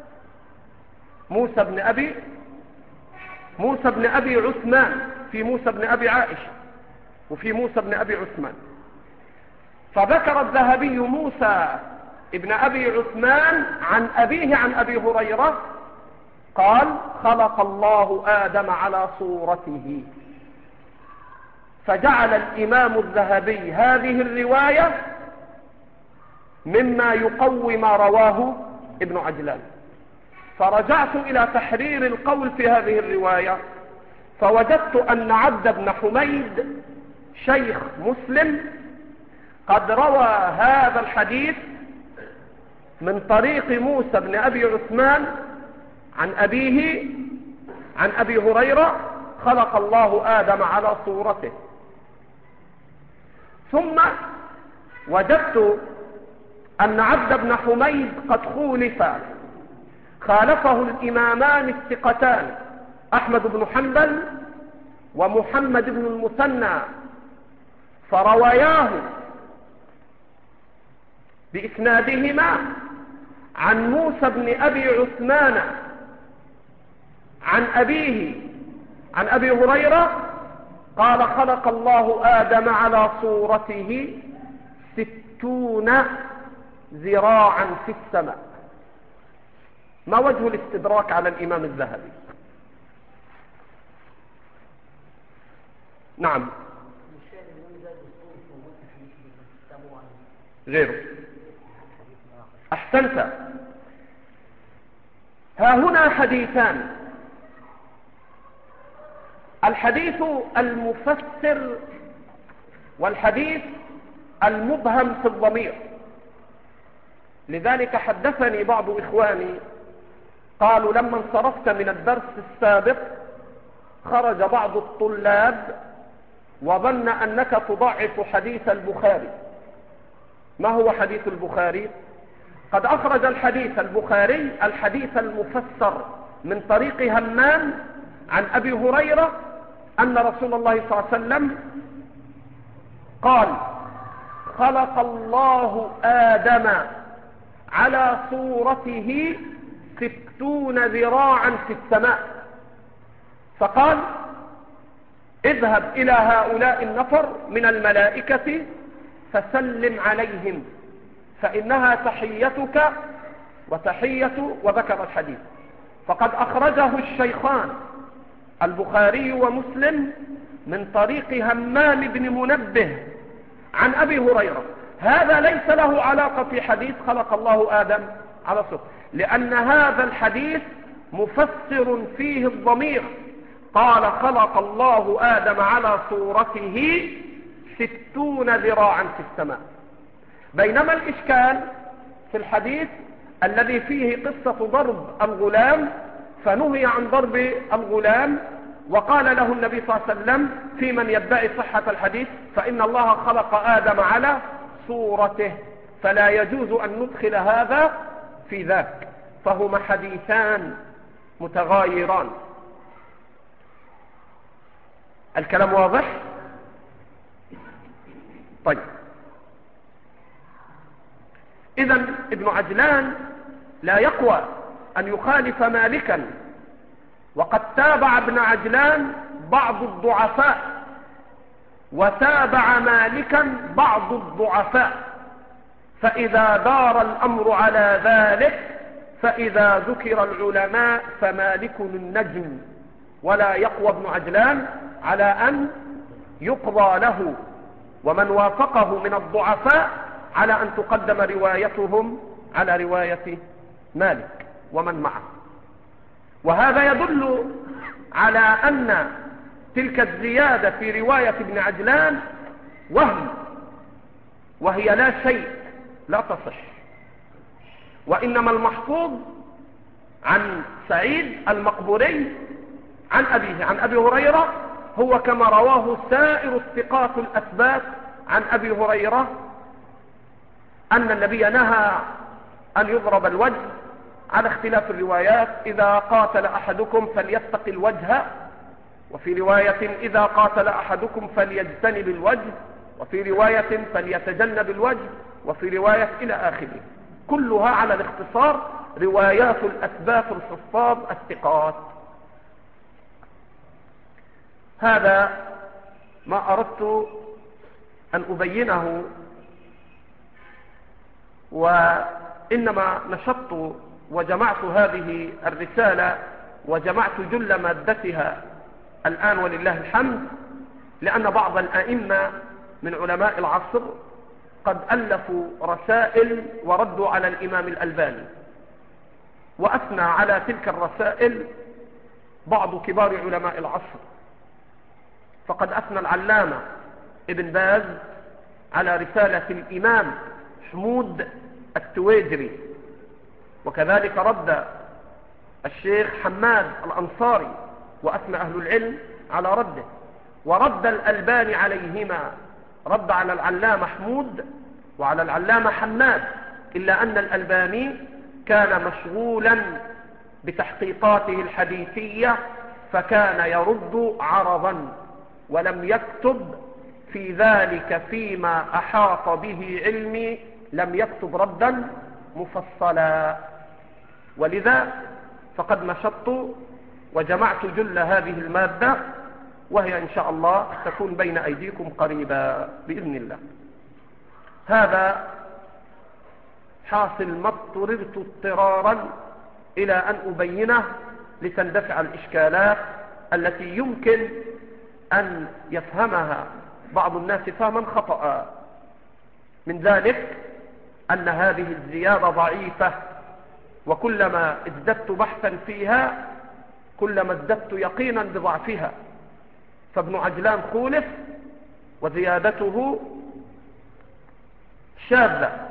موسى بن أبي موسى بن أبي عثمان في موسى بن أبي عائشة وفي موسى بن أبي عثمان. فذكر الذهبي موسى ابن أبي عثمان عن أبيه عن أبي هريرة قال: خلق الله آدم على صورته. فجعل الإمام الذهبي هذه الرواية مما يقوي ما رواه ابن عجلان. فرجعت إلى تحرير القول في هذه الرواية، فوجدت أن عبد بن حميد شيخ مسلم قد روى هذا الحديث من طريق موسى بن أبي عثمان عن أبيه عن أبي هريرة: خلق الله آدم على صورته. ثم وجدت أن عبد بن حميد قد خولف، خالفه الإمامان الثقتان أحمد بن حنبل ومحمد بن المثنى، فرواياه بإسنادهما عن موسى بن أبي عثمان عن أبيه عن أبي هريرة قال: خلق الله آدم على صورته ستون ذراعا في السماء. ما وجه الاستدراك على الإمام الذهبي؟ نعم، غيره. أحسنت. ها هنا حديثان: الحديث المفسر والحديث المبهم في الضمير. لذلك حدثني بعض إخواني قالوا: لما انصرفت من الدرس السابق خرج بعض الطلاب وظن أنك تضعف حديث البخاري. ما هو حديث البخاري؟ قد أخرج الحديث البخاري الحديث المفسر من طريق همام عن أبي هريرة أن رسول الله صلى الله عليه وسلم قال: خلق الله آدم على صورته ستون ذراعا في السماء. فقال: اذهب إلى هؤلاء النفر من الملائكة فسلم عليهم فإنها تحيتك وتحية، وذكر الحديث. فقد أخرجه الشيخان البخاري ومسلم من طريق همام بن منبه عن أبي هريرة. هذا ليس له علاقة في حديث خلق الله آدم على صورته، لأن هذا الحديث مفسر فيه الضمير. قال: خلق الله آدم على صورته ستون ذراعا في السماء. بينما الإشكال في الحديث الذي فيه قصة ضرب الغلام، فنهي عن ضرب الغلام، وقال له النبي صلى الله عليه وسلم في من يدعي صحة الحديث: فإن الله خلق آدم على صورته، فلا يجوز أن ندخل هذا في ذاك، فهما حديثان متغايران. الكلام واضح؟ طيب، إذن ابن عجلان لا يقوى أن يخالف مالكا، وقد تابع ابن عجلان بعض الضعفاء، وتابع مالكا بعض الضعفاء، فإذا دار الأمر على ذلك فإذا ذكر العلماء فمالك النجم، ولا يقوى ابن عجلان على أن يقضى له، ومن وافقه من الضعفاء على أن تقدم روايتهم على رواية مالك ومن معه. وهذا يدل على أن تلك الزيادة في رواية ابن عجلان وهم، وهي لا شيء، لا تصح، وإنما المحفوظ عن سعيد المقبوري عن أبيه عن أبي هريرة هو كما رواه سائر الثقات الأثبات عن أبي هريرة أن النبي نهى أن يضرب الوجه على اختلاف الروايات، إذا قاتل أحدكم فليتق الوجه، وفي رواية إذا قاتل أحدكم فليجتنب الوجه، وفي رواية فليتجنب الوجه، وفي رواية إلى آخره، كلها على الاختصار روايات الأثبات الحفاظ الثقات. هذا ما أردت أن أبينه، وإنما نشطت وجمعت هذه الرسالة وجمعت جل مادتها الآن ولله الحمد، لأن بعض الأئمة من علماء العصر قد ألفوا رسائل وردوا على الإمام الألباني، وأثنى على تلك الرسائل بعض كبار علماء العصر، فقد أثنى العلامة ابن باز على رسالة الإمام حمود التويجري، وكذلك رد الشيخ حماد الأنصاري وأثنى أهل العلم على رده، ورد الألباني عليهما، رد على العلامة حمود وعلى العلامة حماد، إلا أن الألباني كان مشغولا بتحقيقاته الحديثية فكان يرد عرضا، ولم يكتب في ذلك فيما أحاط به علمي، لم يكتب ردا مفصلا، ولذا فقد نشطت وجمعت جل هذه المادة، وهي إن شاء الله تكون بين أيديكم قريبا بإذن الله. هذا حاصل ما اضطررت اضطرارا إلى أن أبينه لتندفع الإشكالات التي يمكن أن يفهمها بعض الناس فهما خطأ. من ذلك أن هذه الزيادة ضعيفة، وكلما ازددت بحثا فيها كلما ازددت يقينا بضعفها، فابن عجلان خولف وزيادته شاذة،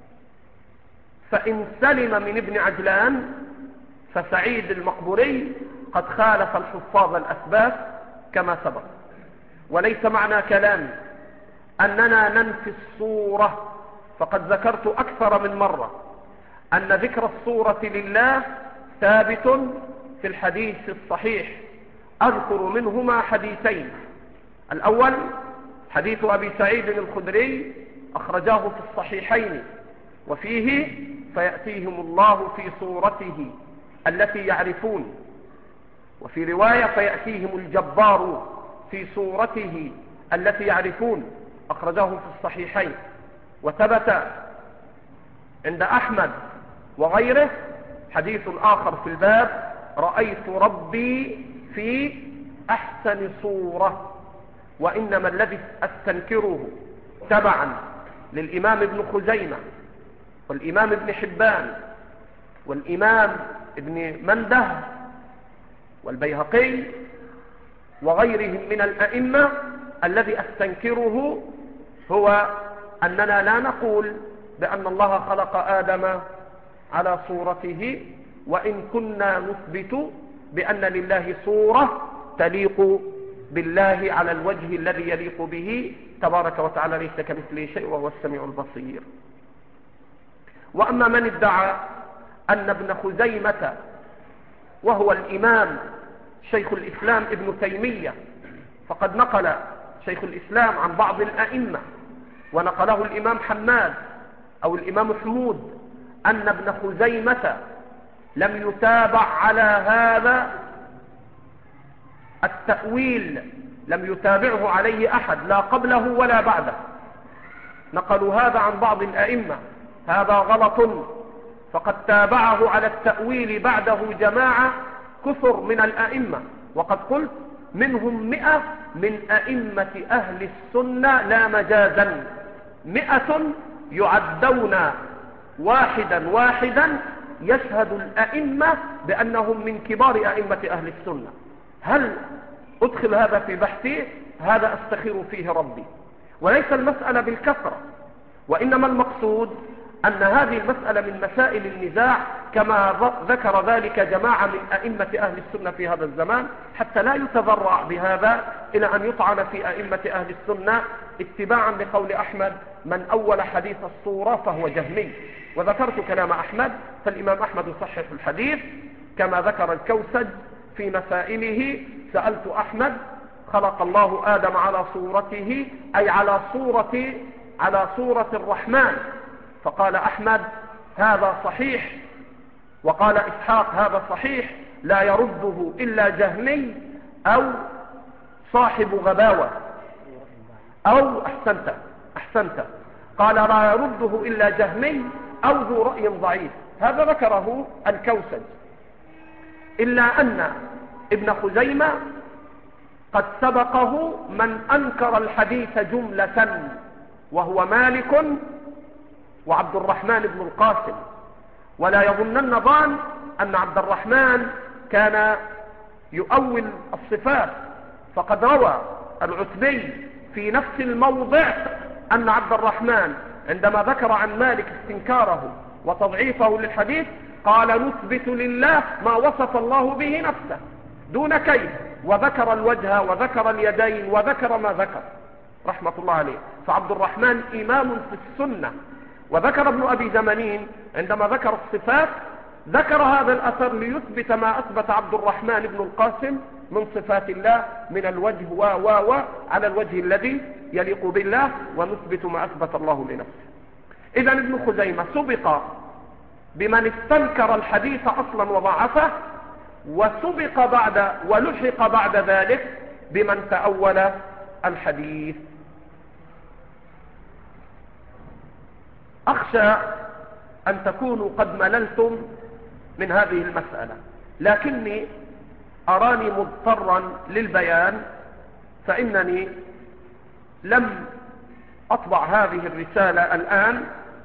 فإن سلم من ابن عجلان فسعيد المقبوري قد خالف الحفاظ الأثبات كما سبق. وليس معنى كلامي أننا ننفي الصورة، فقد ذكرت أكثر من مرة أن ذكر الصورة لله ثابت في الحديث الصحيح، أذكر منهما حديثين. الأول حديث أبي سعيد الخدري أخرجاه في الصحيحين، وفيه فيأتيهم الله في صورته التي يعرفون، وفي رواية فيأتيهم الجبار في صورته التي يعرفون، أخرجاه في الصحيحين. وثبت عند أحمد وغيره حديث آخر في الباب: رأيت ربي في أحسن صورة. وإنما الذي أستنكره تبعا للإمام ابن خزيمة والإمام ابن حبان والإمام ابن منده والبيهقي وغيرهم من الأئمة، الذي أستنكره هو أننا لا نقول بأن الله خلق آدم على صورته، وإن كنا نثبت بأن لله صورة تليق بالله على الوجه الذي يليق به تبارك وتعالى، ليس كمثله شيء وهو السميع البصير. وأما من ادعى أن ابن خزيمة وهو الإمام شيخ الإسلام ابن تيمية، فقد نقل شيخ الإسلام عن بعض الأئمة، ونقله الإمام حماد أو الإمام حمود أن ابن خزيمة لم يتابع على هذا التأويل، لم يتابعه عليه أحد لا قبله ولا بعده. نقلوا هذا عن بعض الأئمة، هذا غلط، فقد تابعه على التأويل بعده جماعة كثر من الأئمة، وقد قلت منهم مئة من أئمة أهل السنة لا مجازا، مئة يعدون واحدا واحدا، يشهد الأئمة بأنهم من كبار أئمة أهل السنة. هل أدخل هذا في بحثي؟ هذا أستخير فيه ربي. وليس المسألة بالكثرة، وإنما المقصود أن هذه المسألة من مسائل النزاع، كما ذكر ذلك جماعة من أئمة أهل السنة في هذا الزمان، حتى لا يتذرع بهذا إلى أن يطعن في أئمة أهل السنة اتباعا لقول أحمد: من أول حديث الصورة فهو جهمي. وذكرت كلام أحمد، فالإمام أحمد يصحح الحديث كما ذكر الكوسج في مسائله: سألت أحمد: خلق الله آدم على صورته، أي على صورة على صورة الرحمن؟ فقال أحمد: هذا صحيح. وقال إسحاق: هذا صحيح، لا يرده إلا جهمي أو صاحب غباوة، أو أحسنت أحسنت قال: لا يرده إلا جهمي أو ذو رأي ضعيف. هذا ذكره الكوسج. إلا أن ابن خزيمة قد سبقه من أنكر الحديث جملة، وهو مالك وعبد الرحمن بن القاسم. ولا يظنن ظان أن عبد الرحمن كان يؤول الصفات، فقد روى العتبي في نفس الموضع أن عبد الرحمن عندما ذكر عن مالك استنكاره وتضعيفه للحديث قال: نثبت لله ما وصف الله به نفسه دون كيف، وذكر الوجه وذكر اليدين وذكر ما ذكر رحمة الله عليه. فعبد الرحمن إمام في السنة. وذكر ابن أبي زمنين عندما ذكر الصفات ذكر هذا الأثر ليثبت ما أثبت عبد الرحمن بن القاسم من صفات الله من الوجه و و و على الوجه الذي يليق بالله، ونثبت ما أثبت الله لنفسه. إذن ابن خزيمة سبق بمن استنكر الحديث أصلا وضعفه، وسبق بعد ولحق بعد ذلك بمن تأول الحديث. أخشى أن تكونوا قد مللتم من هذه المسألة، لكني أراني مضطرا للبيان، فإنني لم أطبع هذه الرسالة الآن،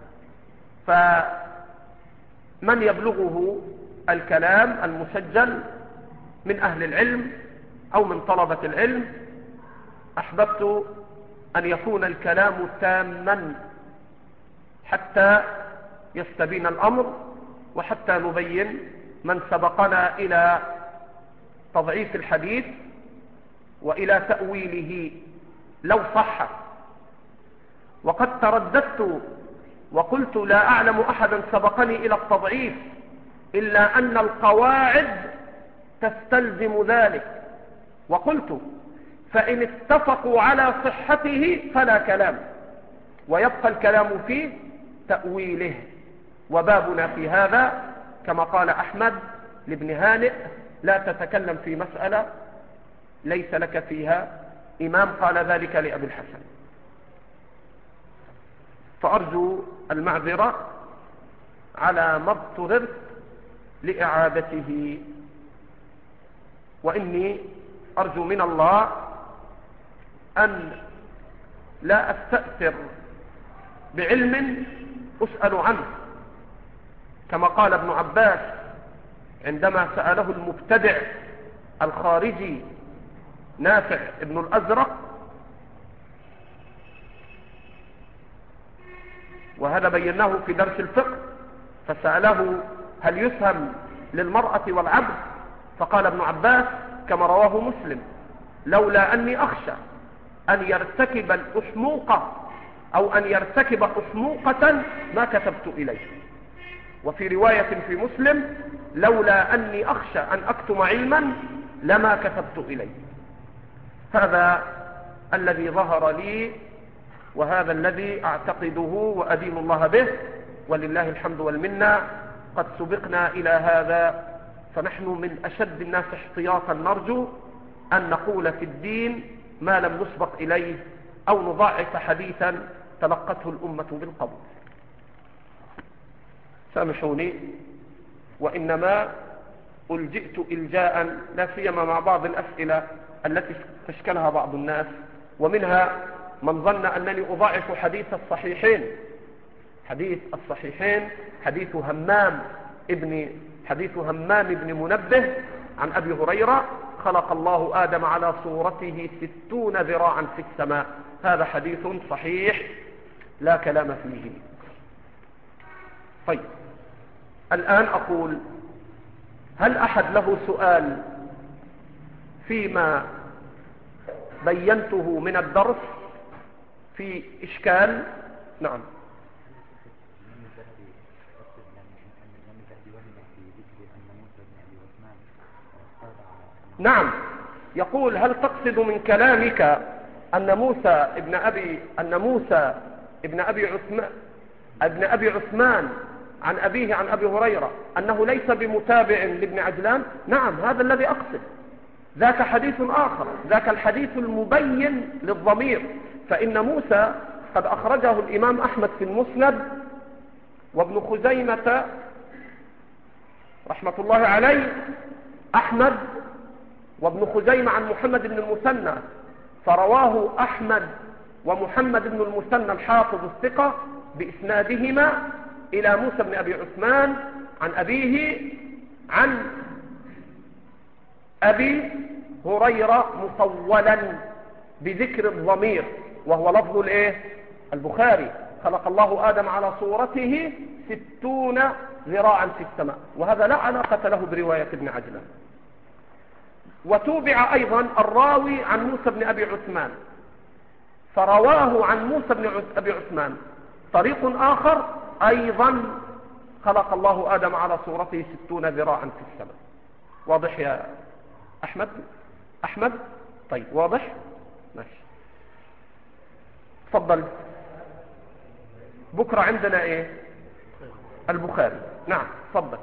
فمن يبلغه الكلام المسجل من أهل العلم أو من طلبة العلم أحببت أن يكون الكلام تاما حتى يستبين الأمر، وحتى نبين من سبقنا إلى تضعيف الحديث وإلى تأويله لو صح. وقد ترددت وقلت: لا أعلم أحدا سبقني إلى التضعيف، إلا أن القواعد تستلزم ذلك. وقلت: فإن اتفقوا على صحته فلا كلام، ويبقى الكلام في تأويله. وبابنا في هذا كما قال أحمد لابن هانئ: لا تتكلم في مسألة ليس لك فيها إمام. قال ذلك لأبي الحسن. فأرجو المعذرة على ما اضطررت لإعادته، وإني أرجو من الله أن لا أستأثر بعلم أسأل عنه، كما قال ابن عباس عندما سأله المبتدع الخارجي نافع ابن الأزرق، وهذا بيناه في درس الفقه، فسأله: هل يسهم للمرأة والعبد؟ فقال ابن عباس كما رواه مسلم: لولا أني أخشى أن يرتكب الأحموقة أو أن يرتكب أحموقة ما كتبت إليه. وفي رواية في مسلم: لولا أني أخشى أن أكتم علما لما كتبت إليه. هذا الذي ظهر لي وهذا الذي أعتقده وأدين الله به، ولله الحمد والمنة قد سبقنا إلى هذا، فنحن من أشد الناس احتياطا نرجو أن نقول في الدين ما لم نسبق إليه أو نضاعف حديثا تلقته الأمة بالقبول. سامحوني، وإنما ألجئت إلجاء لا سيما مع بعض الأسئلة التي تشكلها بعض الناس، ومنها من ظن أنني أضاعف حديث الصحيحين. حديث الصحيحين حديث همام ابن حديث همام ابن منبه عن أبي هريرة: خلق الله آدم على صورته ستون ذراعا في السماء. هذا حديث صحيح لا كلام فيه. طيب، الآن أقول: هل أحد له سؤال فيما بينته من الدرس؟ في إشكال؟ نعم. نعم، يقول: هل تقصد من كلامك أن موسى ابن أبي أن موسى ابن أبي عثمان ابن أبي عثمان عن أبيه عن أبي هريرة أنه ليس بمتابع لابن عجلان؟ نعم، هذا الذي أقصد. ذاك حديث آخر، ذاك الحديث المبين للضمير. فإن موسى قد أخرجه الإمام أحمد في المسند، وابن خزيمة رحمة الله عليه، أحمد وابن خزيمة عن محمد بن المثنى، فرواه أحمد ومحمد بن المثنى الحافظ الثقة بإسنادهما إلى موسى بن أبي عثمان عن أبيه عن أبي هريرة مطولا بذكر الضمير، وهو لفظ الايه؟ البخاري: خلق الله آدم على صورته ستون ذراعا في السماء. وهذا لا علاقة له برواية ابن عجلان. وتوبع أيضا الراوي عن موسى بن أبي عثمان، فرواه عن موسى بن أبي عثمان طريق آخر أيضا: خلق الله آدم على صورته ستون ذراعا في السماء. واضح يا أحمد؟ أحمد؟ طيب، واضح؟ ماشي، تفضل. بكرة عندنا إيه؟ البخاري. نعم، تفضل.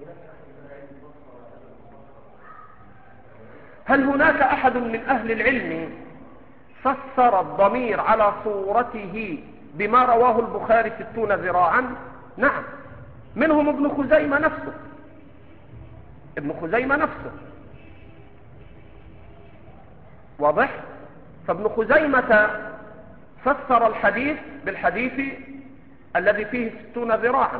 هل هناك أحد من أهل العلم فسر الضمير على صورته بما رواه البخاري ستون ذراعا؟ نعم، منهم ابن خزيمة نفسه ابن خزيمة نفسه واضح؟ فابن خزيمة فسر الحديث بالحديث الذي فيه ستون ذراعا،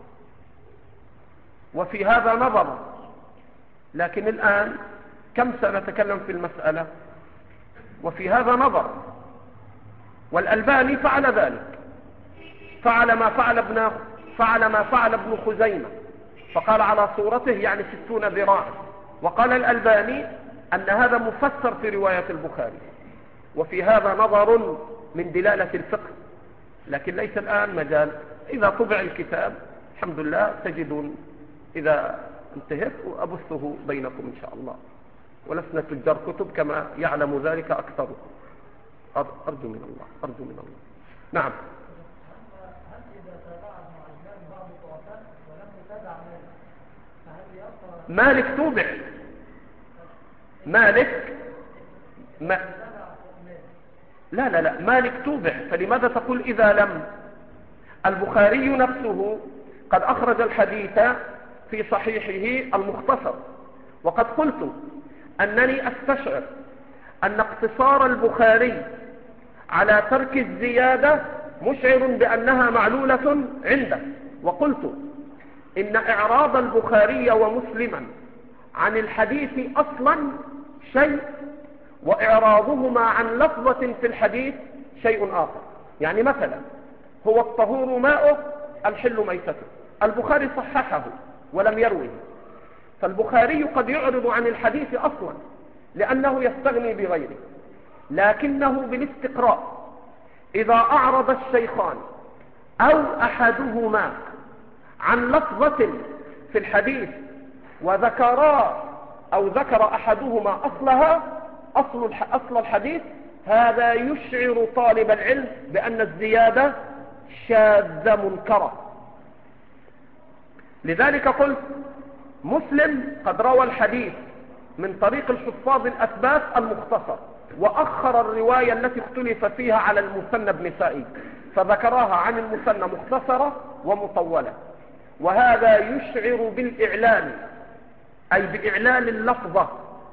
وفي هذا نظر. لكن الآن كم سنتكلم في المسألة؟ وفي هذا نظر. والألباني فعل ذلك، فعل ما فعل ابن فعل ما فعل ابن خزيمة، فقال على صورته يعني ستون ذراعا. وقال الألباني أن هذا مفسر في رواية البخاري، وفي هذا نظر من دلالة الفقه. لكن ليس الآن مجال. إذا طبع الكتاب الحمد لله تجدون، إذا انتهت أبثه بينكم إن شاء الله، ولسنا تجار كتب كما يعلم ذلك أكثركم. أرجو من الله أرجو من الله. نعم.
هل إذا تابعت مع الإمام بعض الطرفات ولم يتابع مالك فهل يأثر؟
مالك توبع. مالك ما لا لا لا مالك توبع، فلماذا تقول إذا لم؟ البخاري نفسه قد أخرج الحديث في صحيحه المختصر، وقد قلت أنني أستشعر أن اقتصار البخاري على ترك الزيادة مشعر بأنها معلولة عنده. وقلت إن إعراض البخاري ومسلما عن الحديث أصلا شيء، وإعراضهما عن لفظة في الحديث شيء آخر. يعني مثلا: هو الطهور ماؤه الحل ميتته، البخاري صححه ولم يروه، فالبخاري قد يعرض عن الحديث أصلا لأنه يستغني بغيره. لكنه بالاستقراء إذا أعرض الشيخان أو أحدهما عن لفظة في الحديث وذكرا أو ذكر أحدهما أصلها أصل أصل الحديث، هذا يشعر طالب العلم بأن الزيادة شاذة منكرة. لذلك قلت مسلم قد روى الحديث من طريق الحفاظ الأثبات المختصر، وأخر الرواية التي اختلف فيها على المثنى بن سعيد، فذكرها عن المثنى مختصرة ومطولة. وهذا يشعر بالإعلان، أي بإعلان اللفظة.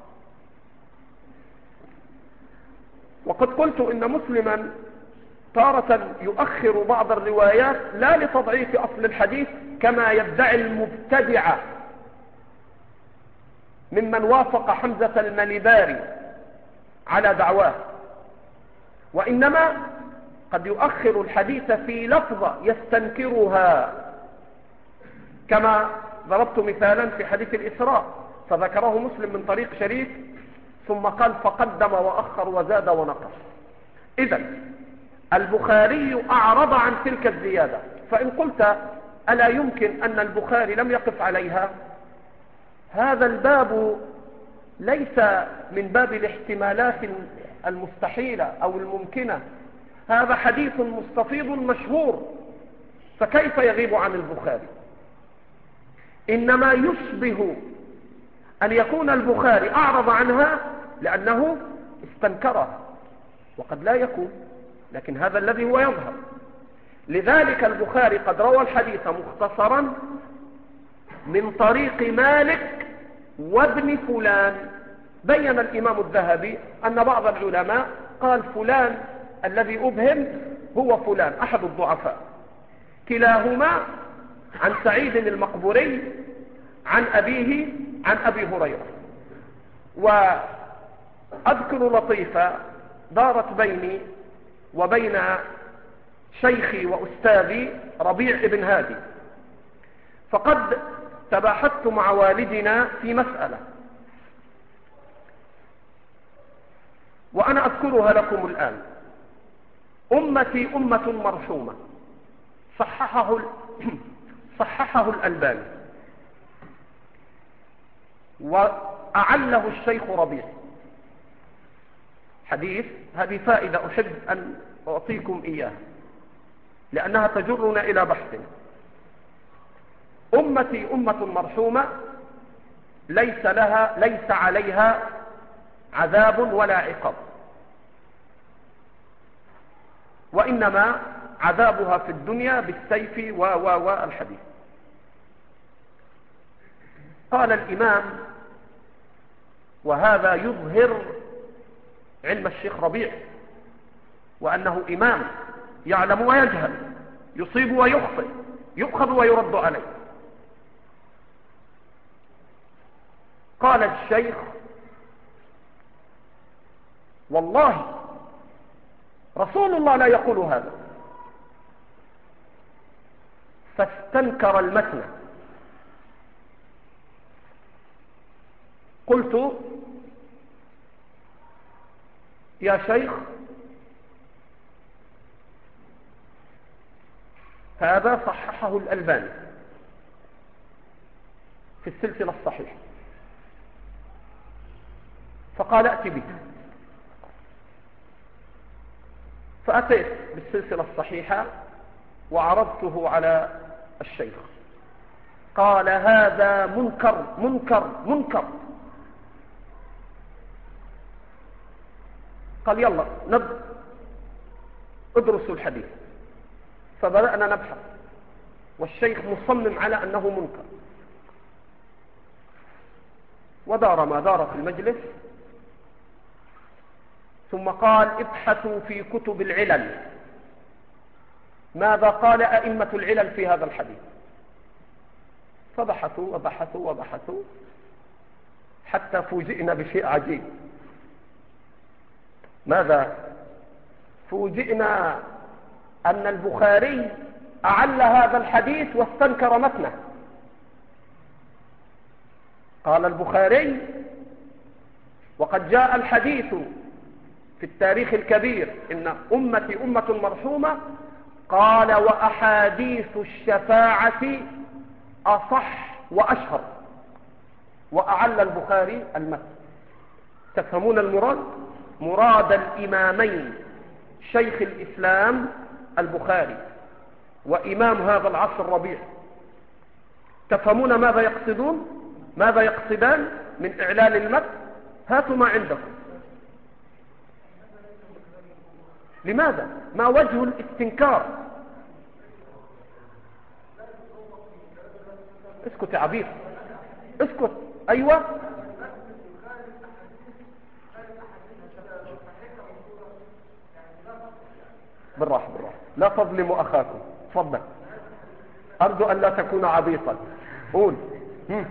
وقد قلت إن مسلما تارة يؤخر بعض الروايات لا لتضعيف أصل الحديث كما يدعي المبتدعة ممن وافق حمزة المنباري على دعواه، وإنما قد يؤخر الحديث في لفظة يستنكرها، كما ضربت مثالا في حديث الإسراء فذكره مسلم من طريق شريك ثم قال فقدم وأخر وزاد ونقص. إذن البخاري أعرض عن تلك الزيادة. فإن قلت ألا يمكن أن البخاري لم يقف عليها، هذا الباب ليس من باب الاحتمالات المستحيلة أو الممكنة، هذا حديث مستفيض مشهور، فكيف يغيب عن البخاري؟ إنما يشبه أن يكون البخاري أعرض عنها لأنه استنكرها، وقد لا يكون، لكن هذا الذي هو يظهر. لذلك البخاري قد روى الحديث مختصرا من طريق مالك وابن فلان. بين الإمام الذهبي أن بعض العلماء قال فلان الذي أبهم هو فلان أحد الضعفاء، كلاهما عن سعيد المقبوري عن أبيه عن أبي هريرة. وأذكر لطيفة دارت بيني وبين شيخي وأستاذي ربيع ابن هادي، فقد تباحثت مع والدنا في مسألة وأنا أذكرها لكم الآن. أمتي أمة مرحومة، صححه صححه الألباني وأعله الشيخ ربيع. حديث، هذه فائدة أحب أن أعطيكم إياها لأنها تجرنا إلى بحثنا. أمتي أمة مرحومة ليس لها ليس عليها عذاب ولا عقاب، وإنما عذابها في الدنيا بالسيف و و والحديث. قال الإمام، وهذا يظهر علم الشيخ ربيع وأنه إمام يعلم ويجهل، يصيب ويخطئ، يؤخذ ويرد عليه. قال الشيخ والله رسول الله لا يقول هذا، فاستنكر المتن. قلت يا شيخ هذا صححه الألباني في السلسلة الصحيحة، فقال ائت به. فأتيت بالسلسلة الصحيحة وعرضته على الشيخ، قال هذا منكر منكر منكر. قال يلا نب ادرسوا الحديث. فبدأنا نبحث والشيخ مصمم على أنه منكر، ودار ما دار في المجلس، ثم قال ابحثوا في كتب العلل ماذا قال أئمة العلل في هذا الحديث. فبحثوا وبحثوا وبحثوا حتى فوجئنا بشيء عجيب. ماذا؟ فوجئنا أن البخاري أعل هذا الحديث واستنكر متنه. قال البخاري وقد جاء الحديث في التاريخ الكبير إن أمتي أمة مرحومة، قال وأحاديث الشفاعة أصح وأشهر، وأعل البخاري المتن. تفهمون المراد؟ مراد الإمامين شيخ الإسلام البخاري وإمام هذا العصر ربيع. تفهمون ماذا يقصدون؟ ماذا يقصدان من إعلان المتن؟ هاتوا ما عندكم. لماذا؟ ما وجه الاستنكار؟ اسكت يا عبيد، اسكت. أيوة، بالراحة بالراحة، لا تظلموا أخاكم. تفضل، أرجو أن لا تكون عبيطا. قول. هم.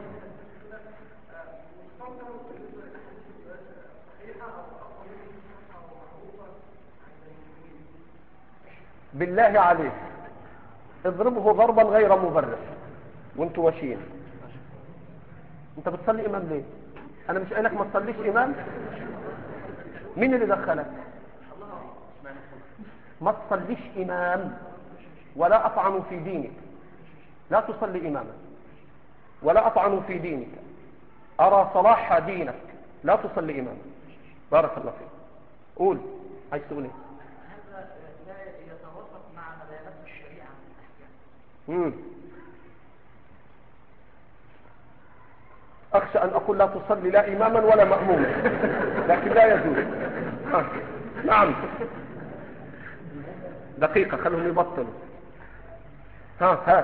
بالله عليك اضربه ضربا غير مبرح وانتوا واشين. انت بتصلي امام ليه؟ انا مش قايلك ما تصليش امام؟ مين اللي دخلك؟ ما تصليش امام ولا اطعن في دينك. لا تصلي اماما ولا اطعن في دينك. ارى صلاح دينك، لا تصلي اماما. بارك الله فيك. قول، عايز تقول ايه؟
هذا لا يتوافق مع مبادئ الشريعة من الأحكام.
امم اخشى ان اقول لا تصلي لا اماما ولا مأموما، لكن لا يجوز. ها. نعم، دقيقة خلهم يبطلوا. ها هات.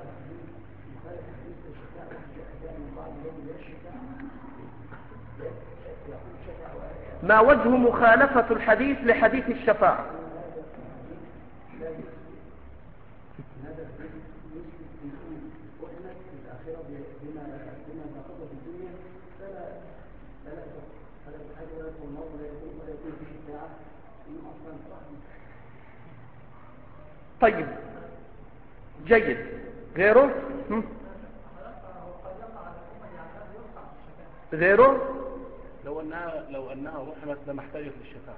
ما وجه مخالفة الحديث لحديث الشفاعة؟ طيب جيد. غيره؟ هم؟ غيره؟
لو انها لو انها رحمت لما احتاجت للشفاعة.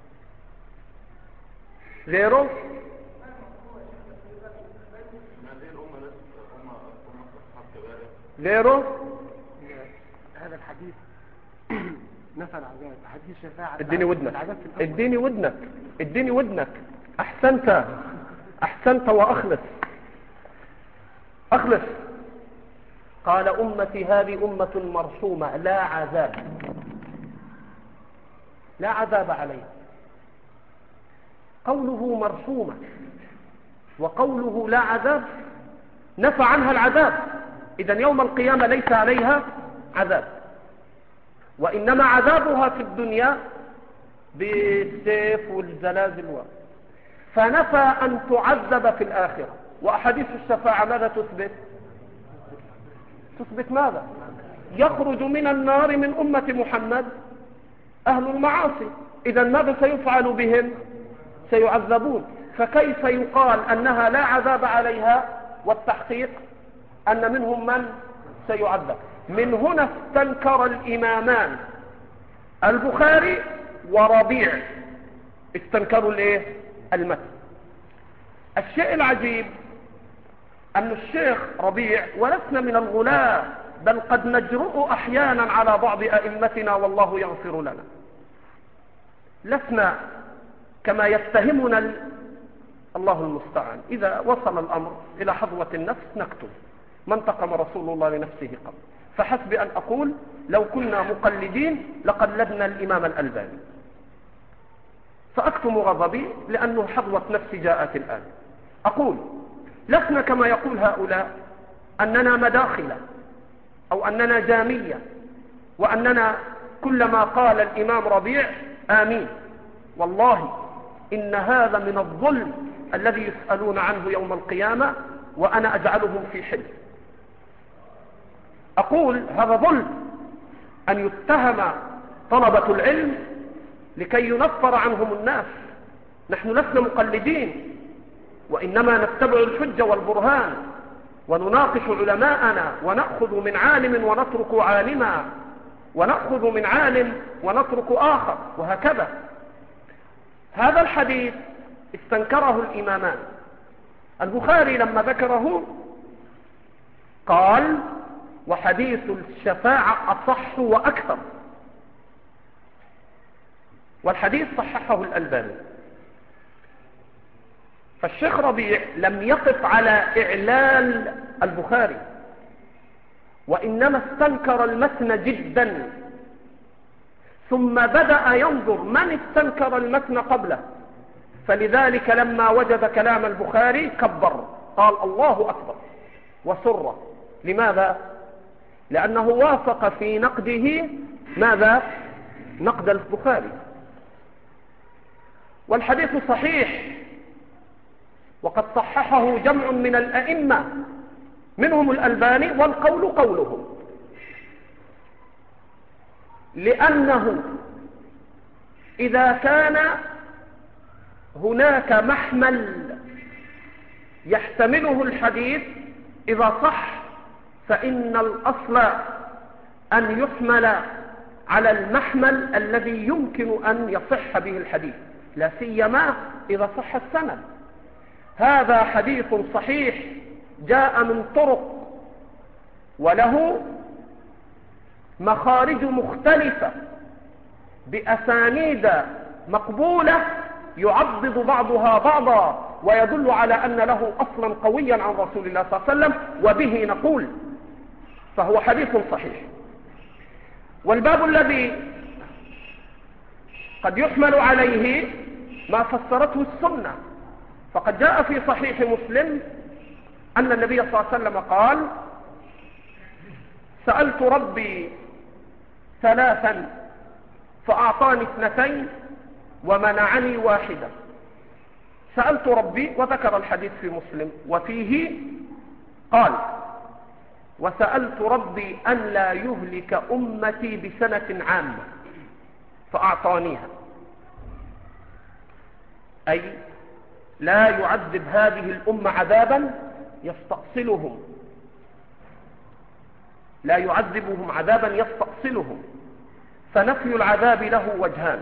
غيره؟
هذه الامه امه امه اصحاب كبائر.
غيره؟
هذا الحديث نفى العذاب، حديث شفاعة.
اديني ودنك، اديني ودنك، اديني ودنك. احسنت احسنت واخلص اخلص. قال امتي هذه امة مرحومة لا عذاب، لا عذاب عليها. قوله مرحومة وقوله لا عذاب نفى عنها العذاب. اذن يوم القيامة ليس عليها عذاب، وانما عذابها في الدنيا بالسيف والزلازل و... فنفى ان تعذب في الاخرة. واحاديث الشفاعة ماذا تثبت؟ تثبت ماذا؟ يخرج من النار من امة محمد اهل المعاصي. اذا ماذا سيفعل بهم؟ سيعذبون. فكيف يقال انها لا عذاب عليها والتحقيق ان منهم من سيعذب؟ من هنا استنكر الامامان البخاري وربيع، استنكروا الايه؟ المتن. الشيء العجيب ان الشيخ ربيع، ولسنا من الغلاة بل قد نجرؤ احيانا على بعض ائمتنا والله يغفر لنا، لسنا كما يتهمنا ال... الله المستعان. اذا وصل الامر الى حظوة النفس نكتب ما انتقم رسول الله لنفسه قبل. فحسب ان اقول لو كنا مقلدين لقلدنا الامام الالباني. فاكتم غضبي لانه حظوة نفسي جاءت الان. اقول لسنا كما يقول هؤلاء اننا مداخلة او اننا جامية واننا كلما قال الامام ربيع امين. والله ان هذا من الظلم الذي يسألون عنه يوم القيامة وانا اجعلهم في حل. اقول هذا ظلم ان يتهم طلبة العلم لكي ينفر عنهم الناس. نحن لسنا مقلدين وانما نتبع الحجة والبرهان ونناقش علماءنا ونأخذ من عالم ونترك عالما ونأخذ من عالم ونترك آخر وهكذا. هذا الحديث استنكره الإمامان. البخاري لما ذكره قال وحديث الشفاعة أصح وأكثر. والحديث صححه الألباني. فالشيخ ربيع لم يقف على إعلال البخاري، وإنما استنكر المتن جدا، ثم بدأ ينظر من استنكر المتن قبله، فلذلك لما وجد كلام البخاري كبر، قال الله أكبر وسر. لماذا؟ لأنه وافق في نقده ماذا؟ نقد البخاري. والحديث صحيح، وقد صححه جمع من الأئمة منهم الألباني، والقول قولهم، لأنه إذا كان هناك محمل يحتمله الحديث إذا صح، فإن الأصل أن يحمل على المحمل الذي يمكن أن يصح به الحديث، لا سيما إذا صح السند. هذا حديث صحيح جاء من طرق وله مخارج مختلفة بأسانيد مقبولة يعضد بعضها بعضا، ويدل على أن له أصلا قويا عن رسول الله صلى الله عليه وسلم، وبه نقول، فهو حديث صحيح. والباب الذي قد يحمل عليه ما فسرته السنة، فقد جاء في صحيح مسلم أن النبي صلى الله عليه وسلم قال: سألت ربي ثلاثا فأعطاني اثنتين ومنعني واحدة. سألت ربي، وذكر الحديث في مسلم، وفيه قال: وسألت ربي أن لا يهلك أمتي بسنة عامة فأعطانيها، أي لا يعذب هذه الأمة عذابا يستأصلهم، لا يعذبهم عذابا يستأصلهم. فنفي العذاب له وجهان: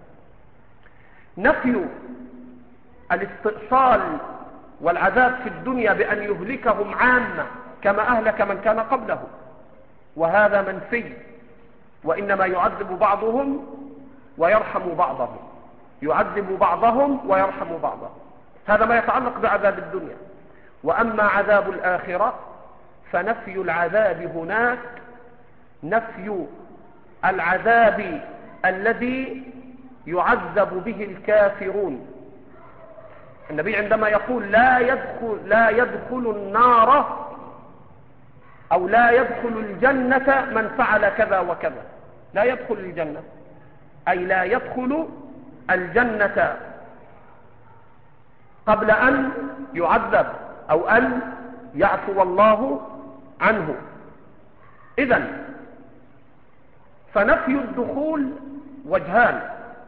نفي الاستئصال والعذاب في الدنيا بأن يهلكهم عامة كما أهلك من كان قبله، وهذا منفي، وإنما يعذب بعضهم ويرحم بعضهم، يعذب بعضهم ويرحم بعضهم. هذا ما يتعلق بعذاب الدنيا. وأما عذاب الآخرة فنفي العذاب هناك نفي العذاب الذي يعذب به الكافرون. النبي عندما يقول لا يدخل, لا يدخل النار أو لا يدخل الجنة من فعل كذا وكذا، لا يدخل الجنة أي لا يدخل الجنة قبل أن يعذب أو أن يعفو الله عنه. إذن فنفي الدخول وجهان: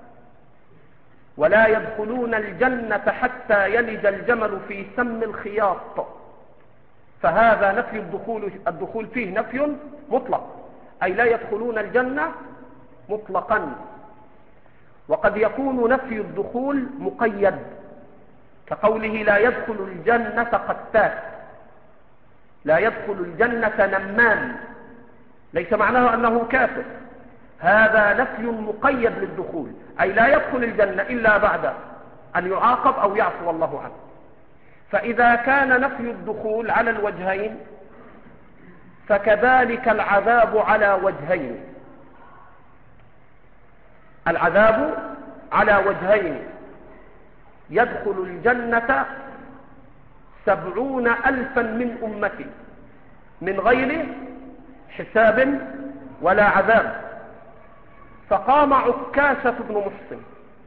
ولا يدخلون الجنة حتى يلج الجمل في سم الخياط، فهذا نفي الدخول, الدخول فيه نفي مطلق، أي لا يدخلون الجنة مطلقا. وقد يكون نفي الدخول مقيد، كقوله لا يدخل الجنة قتات، لا يدخل الجنة نمام، ليس معناه أنه كافر، هذا نفي مقيد للدخول، أي لا يدخل الجنة إلا بعد أن يعاقب أو يعفو الله عنه. فإذا كان نفي الدخول على الوجهين فكذلك العذاب على وجهين، العذاب على وجهين: يدخل الجنة سبعون ألفا من أمتي من غير حساب ولا عذاب. فقام عكاشة بن محصن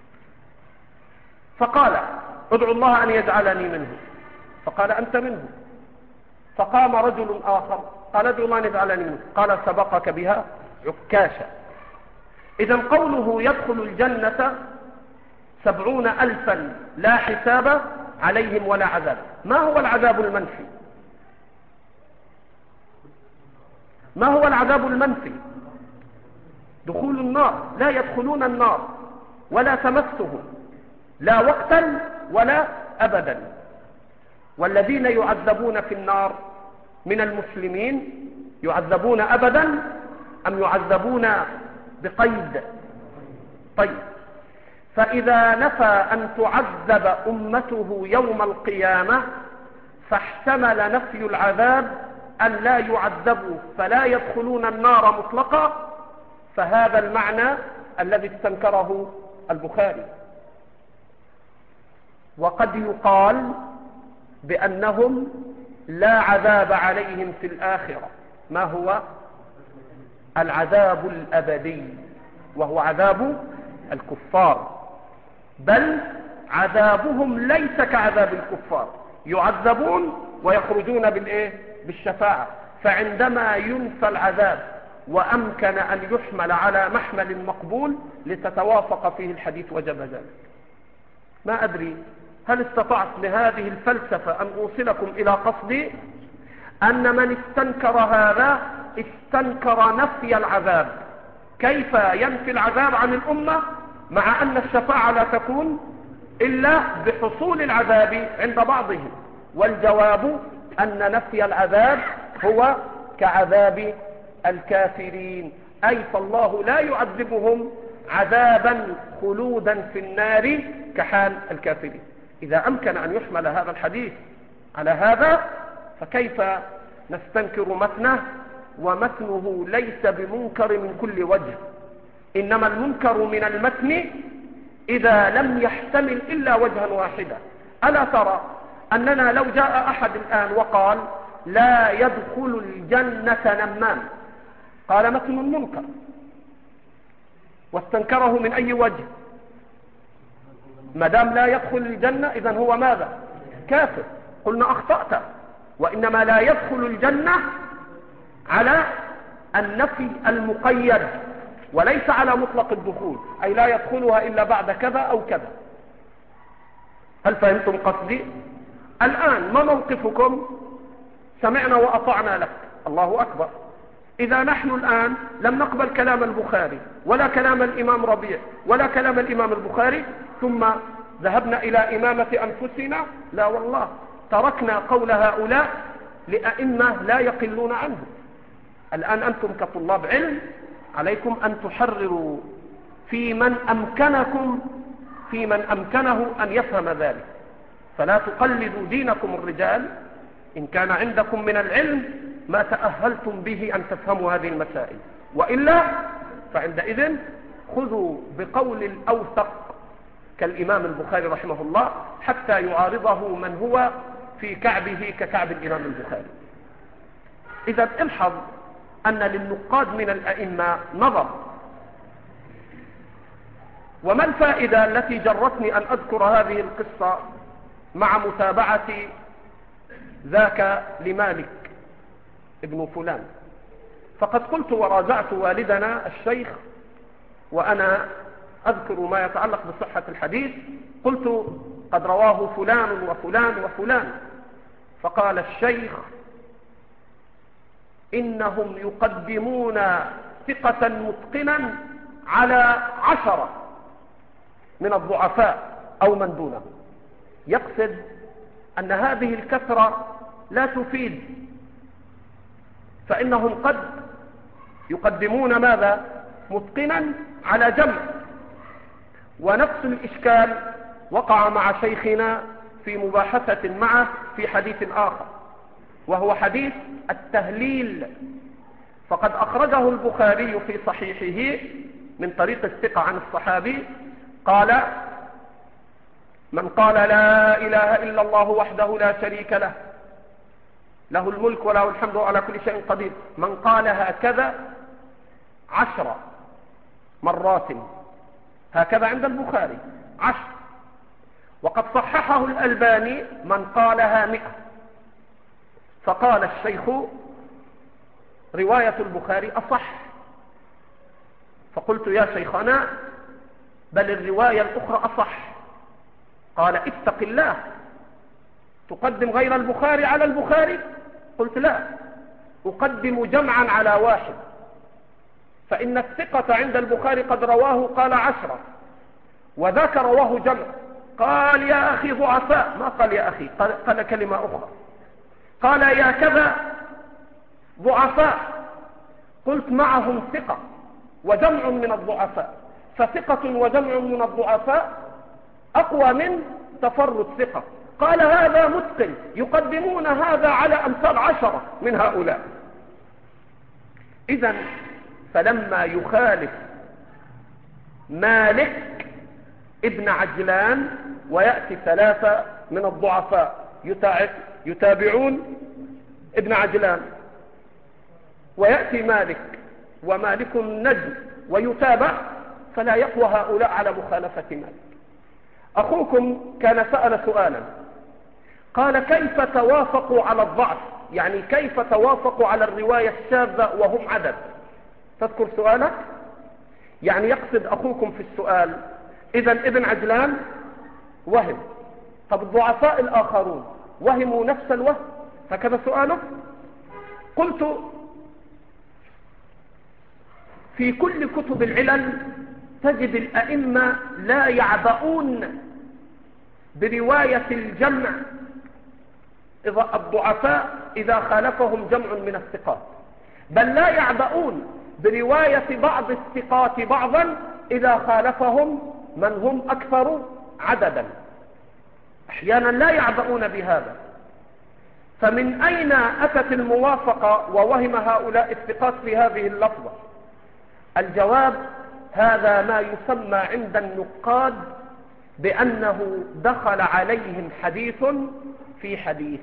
فقال: ادعو الله أن يجعلني منه، فقال: أنت منه. فقام رجل آخر قال: ادعو الله أن يجعلني منه، قال: سبقك بها عكاشة. إذن قوله يدخل الجنة سبعون ألفا لا حساب عليهم ولا عذاب، ما هو العذاب المنفي؟ ما هو العذاب المنفي؟ دخول النار، لا يدخلون النار ولا تمسهم لا وقتا ولا أبدا. والذين يعذبون في النار من المسلمين يعذبون أبدا أم يعذبون بقيد؟ طيب، فإذا نفى أن تعذب أمته يوم القيامة فاحتمل نفي العذاب أن لا يعذبوا فلا يدخلون النار مطلقا، فهذا المعنى الذي استنكره البخاري. وقد يقال بأنهم لا عذاب عليهم في الآخرة، ما هو العذاب الأبدي، وهو عذاب الكفار، بل عذابهم ليس كعذاب الكفار، يعذبون ويخرجون بالإيه؟ بالشفاعة. فعندما ينفى العذاب وأمكن أن يحمل على محمل مقبول لتتوافق فيه الحديث وجب ذلك. ما أدري هل استطعت بهذه الفلسفة أن أوصلكم إلى قصدي أن من استنكر هذا استنكر نفي العذاب. كيف ينفي العذاب عن الأمة مع أن الشفاعة لا تكون إلا بحصول العذاب عند بعضهم؟ والجواب أن نفي العذاب هو كعذاب الكافرين، أي فالله لا يعذبهم عذابا خلودا في النار كحال الكافرين. إذا أمكن أن يحمل هذا الحديث على هذا فكيف نستنكر متنه؟ ومتنه ليس بمنكر من كل وجه، إنما المنكر من المتن إذا لم يحتمل إلا وجها واحدا. ألا ترى أننا لو جاء أحد الآن وقال لا يدخل الجنة نمام، قال متن منكر واستنكره من أي وجه؟ ما دام لا يدخل الجنة إذن هو ماذا؟ كافر. قلنا أخطأت، وإنما لا يدخل الجنة على النفي المقيد وليس على مطلق الدخول، أي لا يدخلها إلا بعد كذا أو كذا. هل فهمتم قصدي؟ الآن ما موقفكم؟ سمعنا وأطعنا لك، الله أكبر. إذا نحن الآن لم نقبل كلام البخاري ولا كلام الإمام ربيع ولا كلام الإمام البخاري ثم ذهبنا إلى إمامة أنفسنا، لا والله، تركنا قول هؤلاء لأئمة لا يقلون عنه. الآن أنتم كطلاب علم عليكم أن تحرروا في من أمكنكم في من أمكنه أن يفهم ذلك، فلا تقلدوا دينكم الرجال. إن كان عندكم من العلم ما تأهلتم به أن تفهموا هذه المسائل، وإلا فعندئذ خذوا بقول الأوثق كالإمام البخاري رحمه الله حتى يعارضه من هو في كعبه ككعب الإمام البخاري. إذا الحظ أن للنقاد من الأئمة نظر. وما الفائدة التي جرتني أن أذكر هذه القصة مع متابعة ذاك لمالك ابن فلان؟ فقد قلت وراجعت والدنا الشيخ وأنا أذكر ما يتعلق بصحة الحديث، قلت قد رواه فلان وفلان وفلان، فقال الشيخ إنهم يقدمون ثقة متقنا على عشرة من الضعفاء أو من دونه. يقصد أن هذه الكثرة لا تفيد، فإنهم قد يقدمون ماذا؟ متقنا على جمع. ونفس الإشكال وقع مع شيخنا في مباحثة معه في حديث آخر، وهو حديث التهليل. فقد أخرجه البخاري في صحيحه من طريق الثقة عن الصحابي قال: من قال لا إله إلا الله وحده لا شريك له له الملك وله الحمد على كل شيء قدير، من قال هكذا عشر مرات، هكذا عند البخاري عشر. وقد صححه الألباني من قالها مئة. فقال الشيخ رواية البخاري أصح. فقلت يا شيخنا بل الرواية الأخرى أصح. قال اتق الله، تقدم غير البخاري على البخاري؟ قلت لا، أقدم جمعا على واحد، فإن الثقة عند البخاري قد رواه قال عشرة، وذاك رواه جمع. قال يا أخي ضعفاء، ما قال يا أخي، قال, قال كلمة أخرى، قال يا كذا ضعفاء. قلت معهم ثقة وجمع من الضعفاء، فثقة وجمع من الضعفاء أقوى من تفرد ثقة. قال هذا متقن، يقدمون هذا على أمثال عشرة من هؤلاء. إذن فلما يخالف مالك ابن عجلان ويأتي ثلاثة من الضعفاء يتابعون ابن عجلان، ويأتي مالك ومالك نجم ويتابع، فلا يقوى هؤلاء على مخالفة مالك. أخوكم كان سأل سؤالا، قال كيف توافقوا على الضعف؟ يعني كيف توافقوا على الرواية الشاذة وهم عدد؟ تذكر سؤالك؟ يعني يقصد أخوكم في السؤال إذن ابن عجلان وهم، طب الضعفاء الآخرون وهموا نفس الوهم؟ هكذا سؤاله. قلت في كل كتب العلل تجد الأئمة لا يعبؤون برواية الجمع إذا الضعفاء إذا خالفهم جمع من الثقات، بل لا يعبؤون برواية بعض الثقات بعضا إذا خالفهم من هم أكثر عددا، أحيانا لا يعبؤون بهذا. فمن أين أتت الموافقة ووهم هؤلاء الثقات في هذه اللفظة؟ الجواب هذا ما يسمى عند النقاد بأنه دخل عليهم حديث في حديث.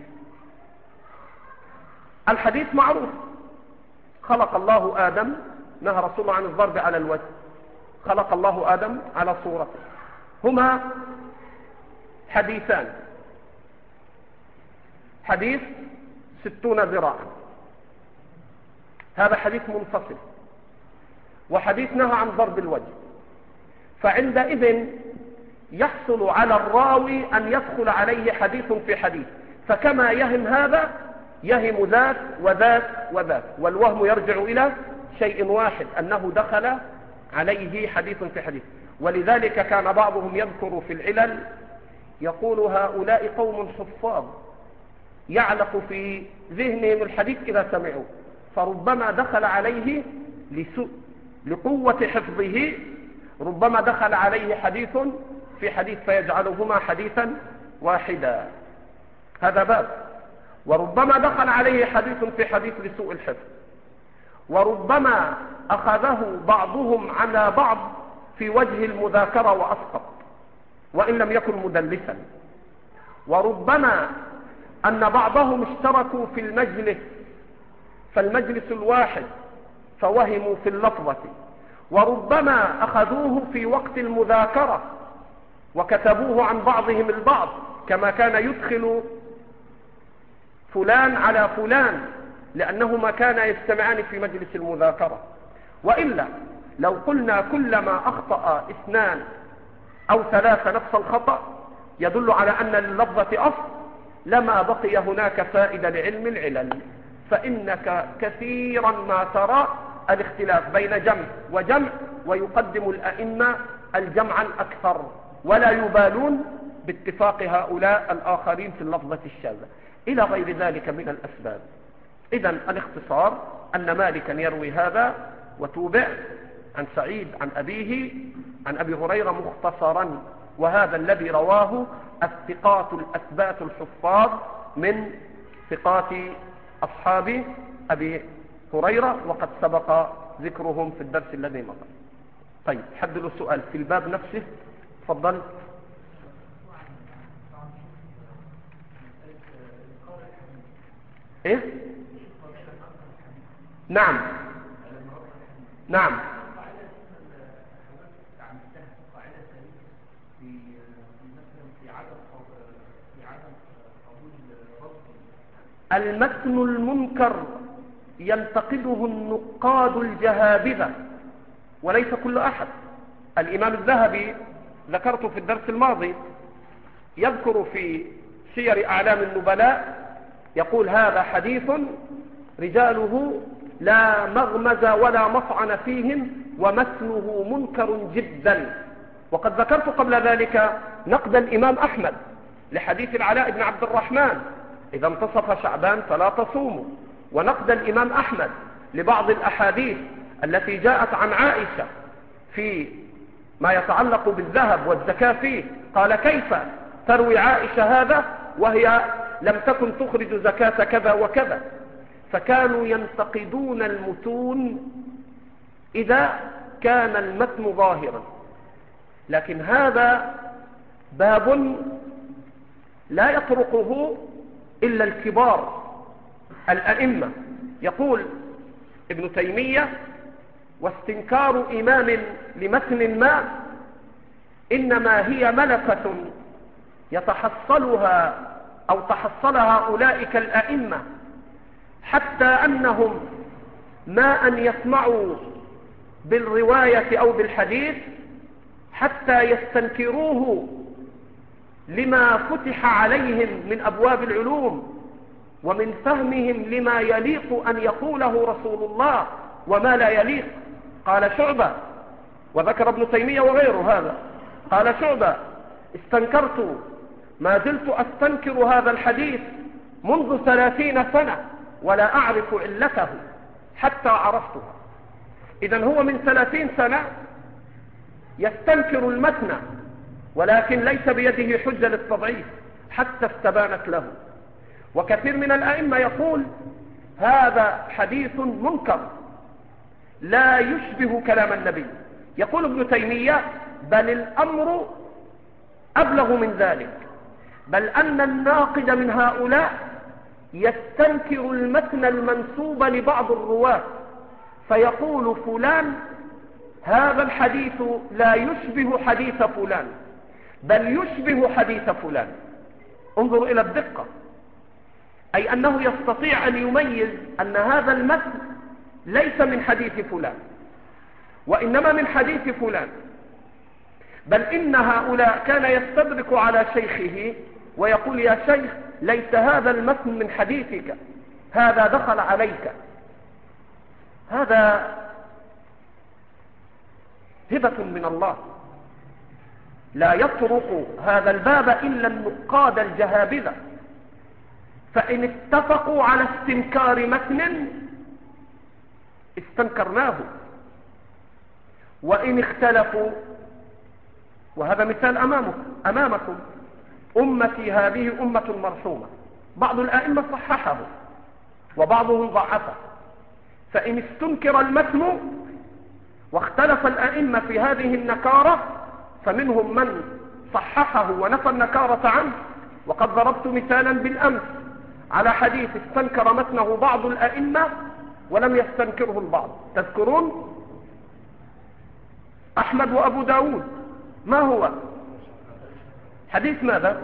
الحديث معروف، خلق الله آدم، نهى رسول الله عن الضرب على الوجه، خلق الله آدم على صورته. هما حديثان، حديث ستون ذراعا، هذا حديث منفصل، وحديث نهى عن ضرب الوجه. فعندئذ يحصل على الراوي أن يدخل عليه حديث في حديث، فكما يهم هذا يهم ذاك وذاك وذاك، والوهم يرجع إلى شيء واحد، أنه دخل عليه حديث في حديث. ولذلك كان بعضهم يذكر في العلل يقول هؤلاء قوم حفاظ يعلق في ذهنهم الحديث إذا سمعوا، فربما دخل عليه لسوء لقوة حفظه، ربما دخل عليه حديث في حديث فيجعلهما حديثا واحدا، هذا باب. وربما دخل عليه حديث في حديث لسوء الحفظ، وربما أخذه بعضهم على بعض في وجه المذاكرة وأسقط وإن لم يكن مدلسا، وربما أن بعضهم اشتركوا في المجلس فالمجلس الواحد فوهموا في اللفظة، وربما أخذوه في وقت المذاكرة وكتبوه عن بعضهم البعض، كما كان يدخل فلان على فلان لأنهما كانا يجتمعان في مجلس المذاكرة. وإلا لو قلنا كلما أخطأ اثنان أو ثلاثة نفس الخطأ يدل على أن لللفظة أصل، لما بقي هناك فائدة لعلم العلل. فإنك كثيرا ما ترى الاختلاف بين جمع وجمع، ويقدم الأئمة الجمع الأكثر ولا يبالون باتفاق هؤلاء الآخرين في اللفظة الشاذة إلى غير ذلك من الأسباب. إذن الاختصار أن مالكا يروي هذا وتوبع عن سعيد عن أبيه عن أبي هريرة مختصرا، وهذا الذي رواه الثقات الأثبات الحفاظ من ثقات أصحاب أبي هريرة، وقد سبق ذكرهم في الدرس الذي مضى. طيب حد له سؤال في الباب نفسه؟ تفضل. ايه نعم نعم المتن المنكر ينتقده النقاد الجهابذة وليس كل أحد. الإمام الذهبي ذكرته في الدرس الماضي يذكر في سير أعلام النبلاء يقول هذا حديث رجاله لا مغمز ولا مطعن فيهم ومتنه منكر جدا. وقد ذكرت قبل ذلك نقد الإمام أحمد لحديث العلاء بن عبد الرحمن إذا انتصف شعبان فلا تصوموا، ونقد الإمام أحمد لبعض الأحاديث التي جاءت عن عائشة في ما يتعلق بالذهب والزكاة فيه. قال كيف تروي عائشة هذا وهي لم تكن تخرج زكاة كذا وكذا. فكانوا ينتقدون المتون إذا كان المتن ظاهرا. لكن هذا باب لا يطرقه إلا الكبار الأئمة. يقول ابن تيمية: واستنكار إمام لمتن ما إنما هي ملكة يتحصلها أو تحصلها أولئك الأئمة، حتى أنهم ما أن يسمعوا بالرواية أو بالحديث حتى يستنكروه لما فتح عليهم من أبواب العلوم ومن فهمهم لما يليق أن يقوله رسول الله وما لا يليق. قال شعبة، وذكر ابن تيمية وغيره هذا، قال شعبة: استنكرت ما زلت أستنكر هذا الحديث منذ ثلاثين سنة ولا أعرف علته حتى عرفته. إذن هو من ثلاثين سنة يستنكر المتن، ولكن ليس بيده حجة للتضعيف حتى استبانت له. وكثير من الأئمة يقول هذا حديث منكر لا يشبه كلام النبي. يقول ابن تيمية: بل الأمر أبلغ من ذلك، بل أن الناقد من هؤلاء يستنكر المتن المنسوب لبعض الرواة فيقول فلان هذا الحديث لا يشبه حديث فلان، بل يشبه حديث فلان. انظروا إلى الدقة، أي أنه يستطيع أن يميز أن هذا المتن ليس من حديث فلان وإنما من حديث فلان. بل إن هؤلاء كان يستدرك على شيخه ويقول: يا شيخ، ليس هذا المتن من حديثك، هذا دخل عليك. هذا هبة من الله، لا يطرق هذا الباب إلا النقاد الجهابذة. فإن اتفقوا على استنكار متن استنكرناه، وإن اختلفوا، وهذا مثال أمامكم, أمامكم أمتي هذه أمة مرحومة، بعض الآئمة صححه وبعضهم ضعفه. فإن استنكر المتن واختلف الآئمة في هذه النكارة فمنهم من صححه ونفى النكارة عنه. وقد ضربت مثالا بالأمس على حديث استنكر متنه بعض الآئمة ولم يستنكره البعض. تذكرون أحمد وأبو داود؟ ما هو حديث ماذا؟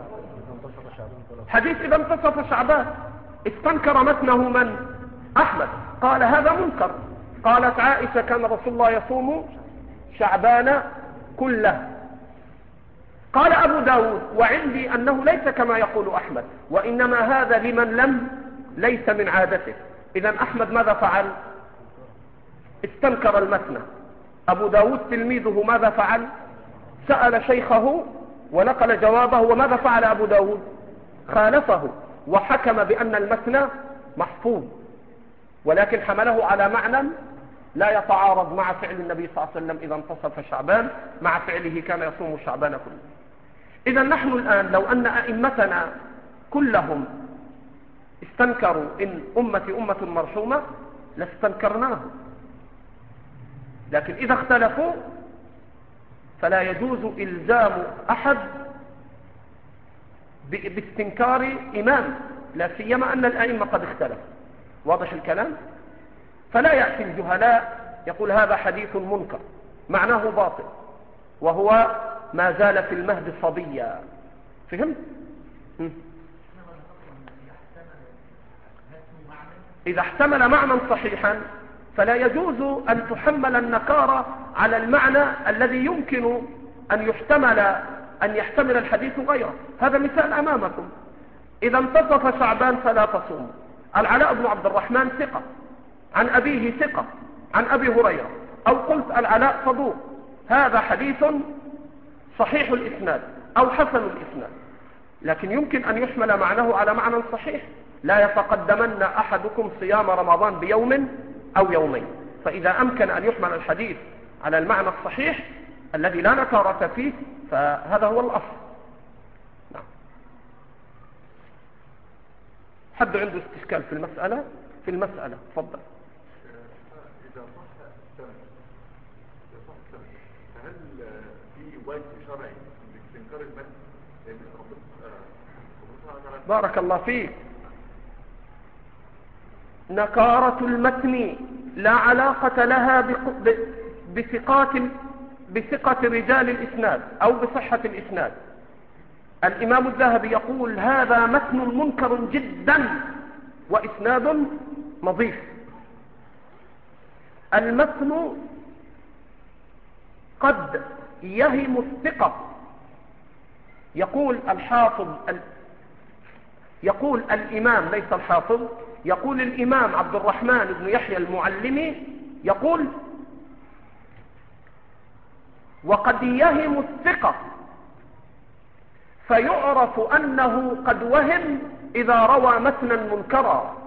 حديث إذا انتصف شعبان. استنكر متنه من؟ أحمد، قال هذا منكر. قالت عائشة: كان رسول الله يصوم شعبان كله. قال أبو داود: وعندي أنه ليس كما يقول أحمد، وإنما هذا لمن لم ليس من عادته. إذن أحمد ماذا فعل؟ استنكر المتن. أبو داود تلميذه ماذا فعل؟ سأل شيخه ونقل جوابه، وماذا فعل أبو داود؟ خالفه وحكم بأن المتن محفوظ، ولكن حمله على معنى لا يتعارض مع فعل النبي صلى الله عليه وسلم إذا انتصف شعبان، مع فعله كان يصوم شعبان كله. إذا نحن الآن لو أن أئمتنا كلهم استنكروا إن أمتي أمة مرحومة لاستنكرناه، لكن إذا اختلفوا فلا يجوز إلزام أحد باستنكار إمام، لا سيما أن الأئمة قد اختلفوا. واضح الكلام؟ فلا يأتي الجهلاء يقول هذا حديث منكر معناه باطل وهو ما زال في المهد صبيا. فهمت؟ إذا احتمل معنى صحيحا فلا يجوز أن تحمل النكارة على المعنى الذي يمكن أن يحتمل أن يحتمل الحديث غيره. هذا مثال أمامكم: إذا انتصف شعبان فلا تصوم. العلاء بن عبد الرحمن ثقة، عن أبيه ثقة، عن أبي هريرة، أو قلت العلاء صدوق، هذا حديث صحيح الإسناد أو حسن الإسناد، لكن يمكن أن يحمل معناه على معنى صحيح: لا يتقدمن أحدكم صيام رمضان بيوم أو يومين. فإذا أمكن أن يحمل الحديث على المعنى الصحيح الذي لا نكارة فيه فهذا هو الأصل. نعم. حد عنده استشكال في المسألة؟ في المسألة تفضل.
إذا صح السند إذا صح السند فهل في وجه شرعي لاستنكار المتن؟ لأن ربنا
بارك الله فيك. نكارة المتن لا علاقة لها بثقات بثقة رجال الإسناد أو بصحة الإسناد. الإمام الذهبي يقول هذا متن منكر جدا وإسناد نظيف. المتن قد يهم الثقة. يقول الحافظ يقول الإمام ليس الحافظ، يقول الإمام عبد الرحمن بن يحيى المعلمي يقول وقد يهم الثقة فيعرف أنه قد وهم إذا روى متنا منكرا.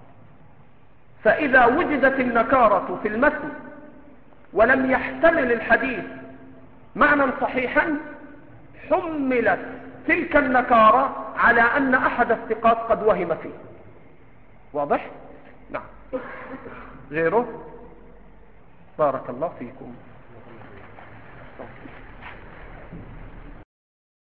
فإذا وجدت النكارة في المتن ولم يحتمل الحديث معنى صحيحا حملت تلك النكارة على أن أحد الثقات قد وهم فيه. واضح؟ نعم. غيره؟ بارك الله فيكم.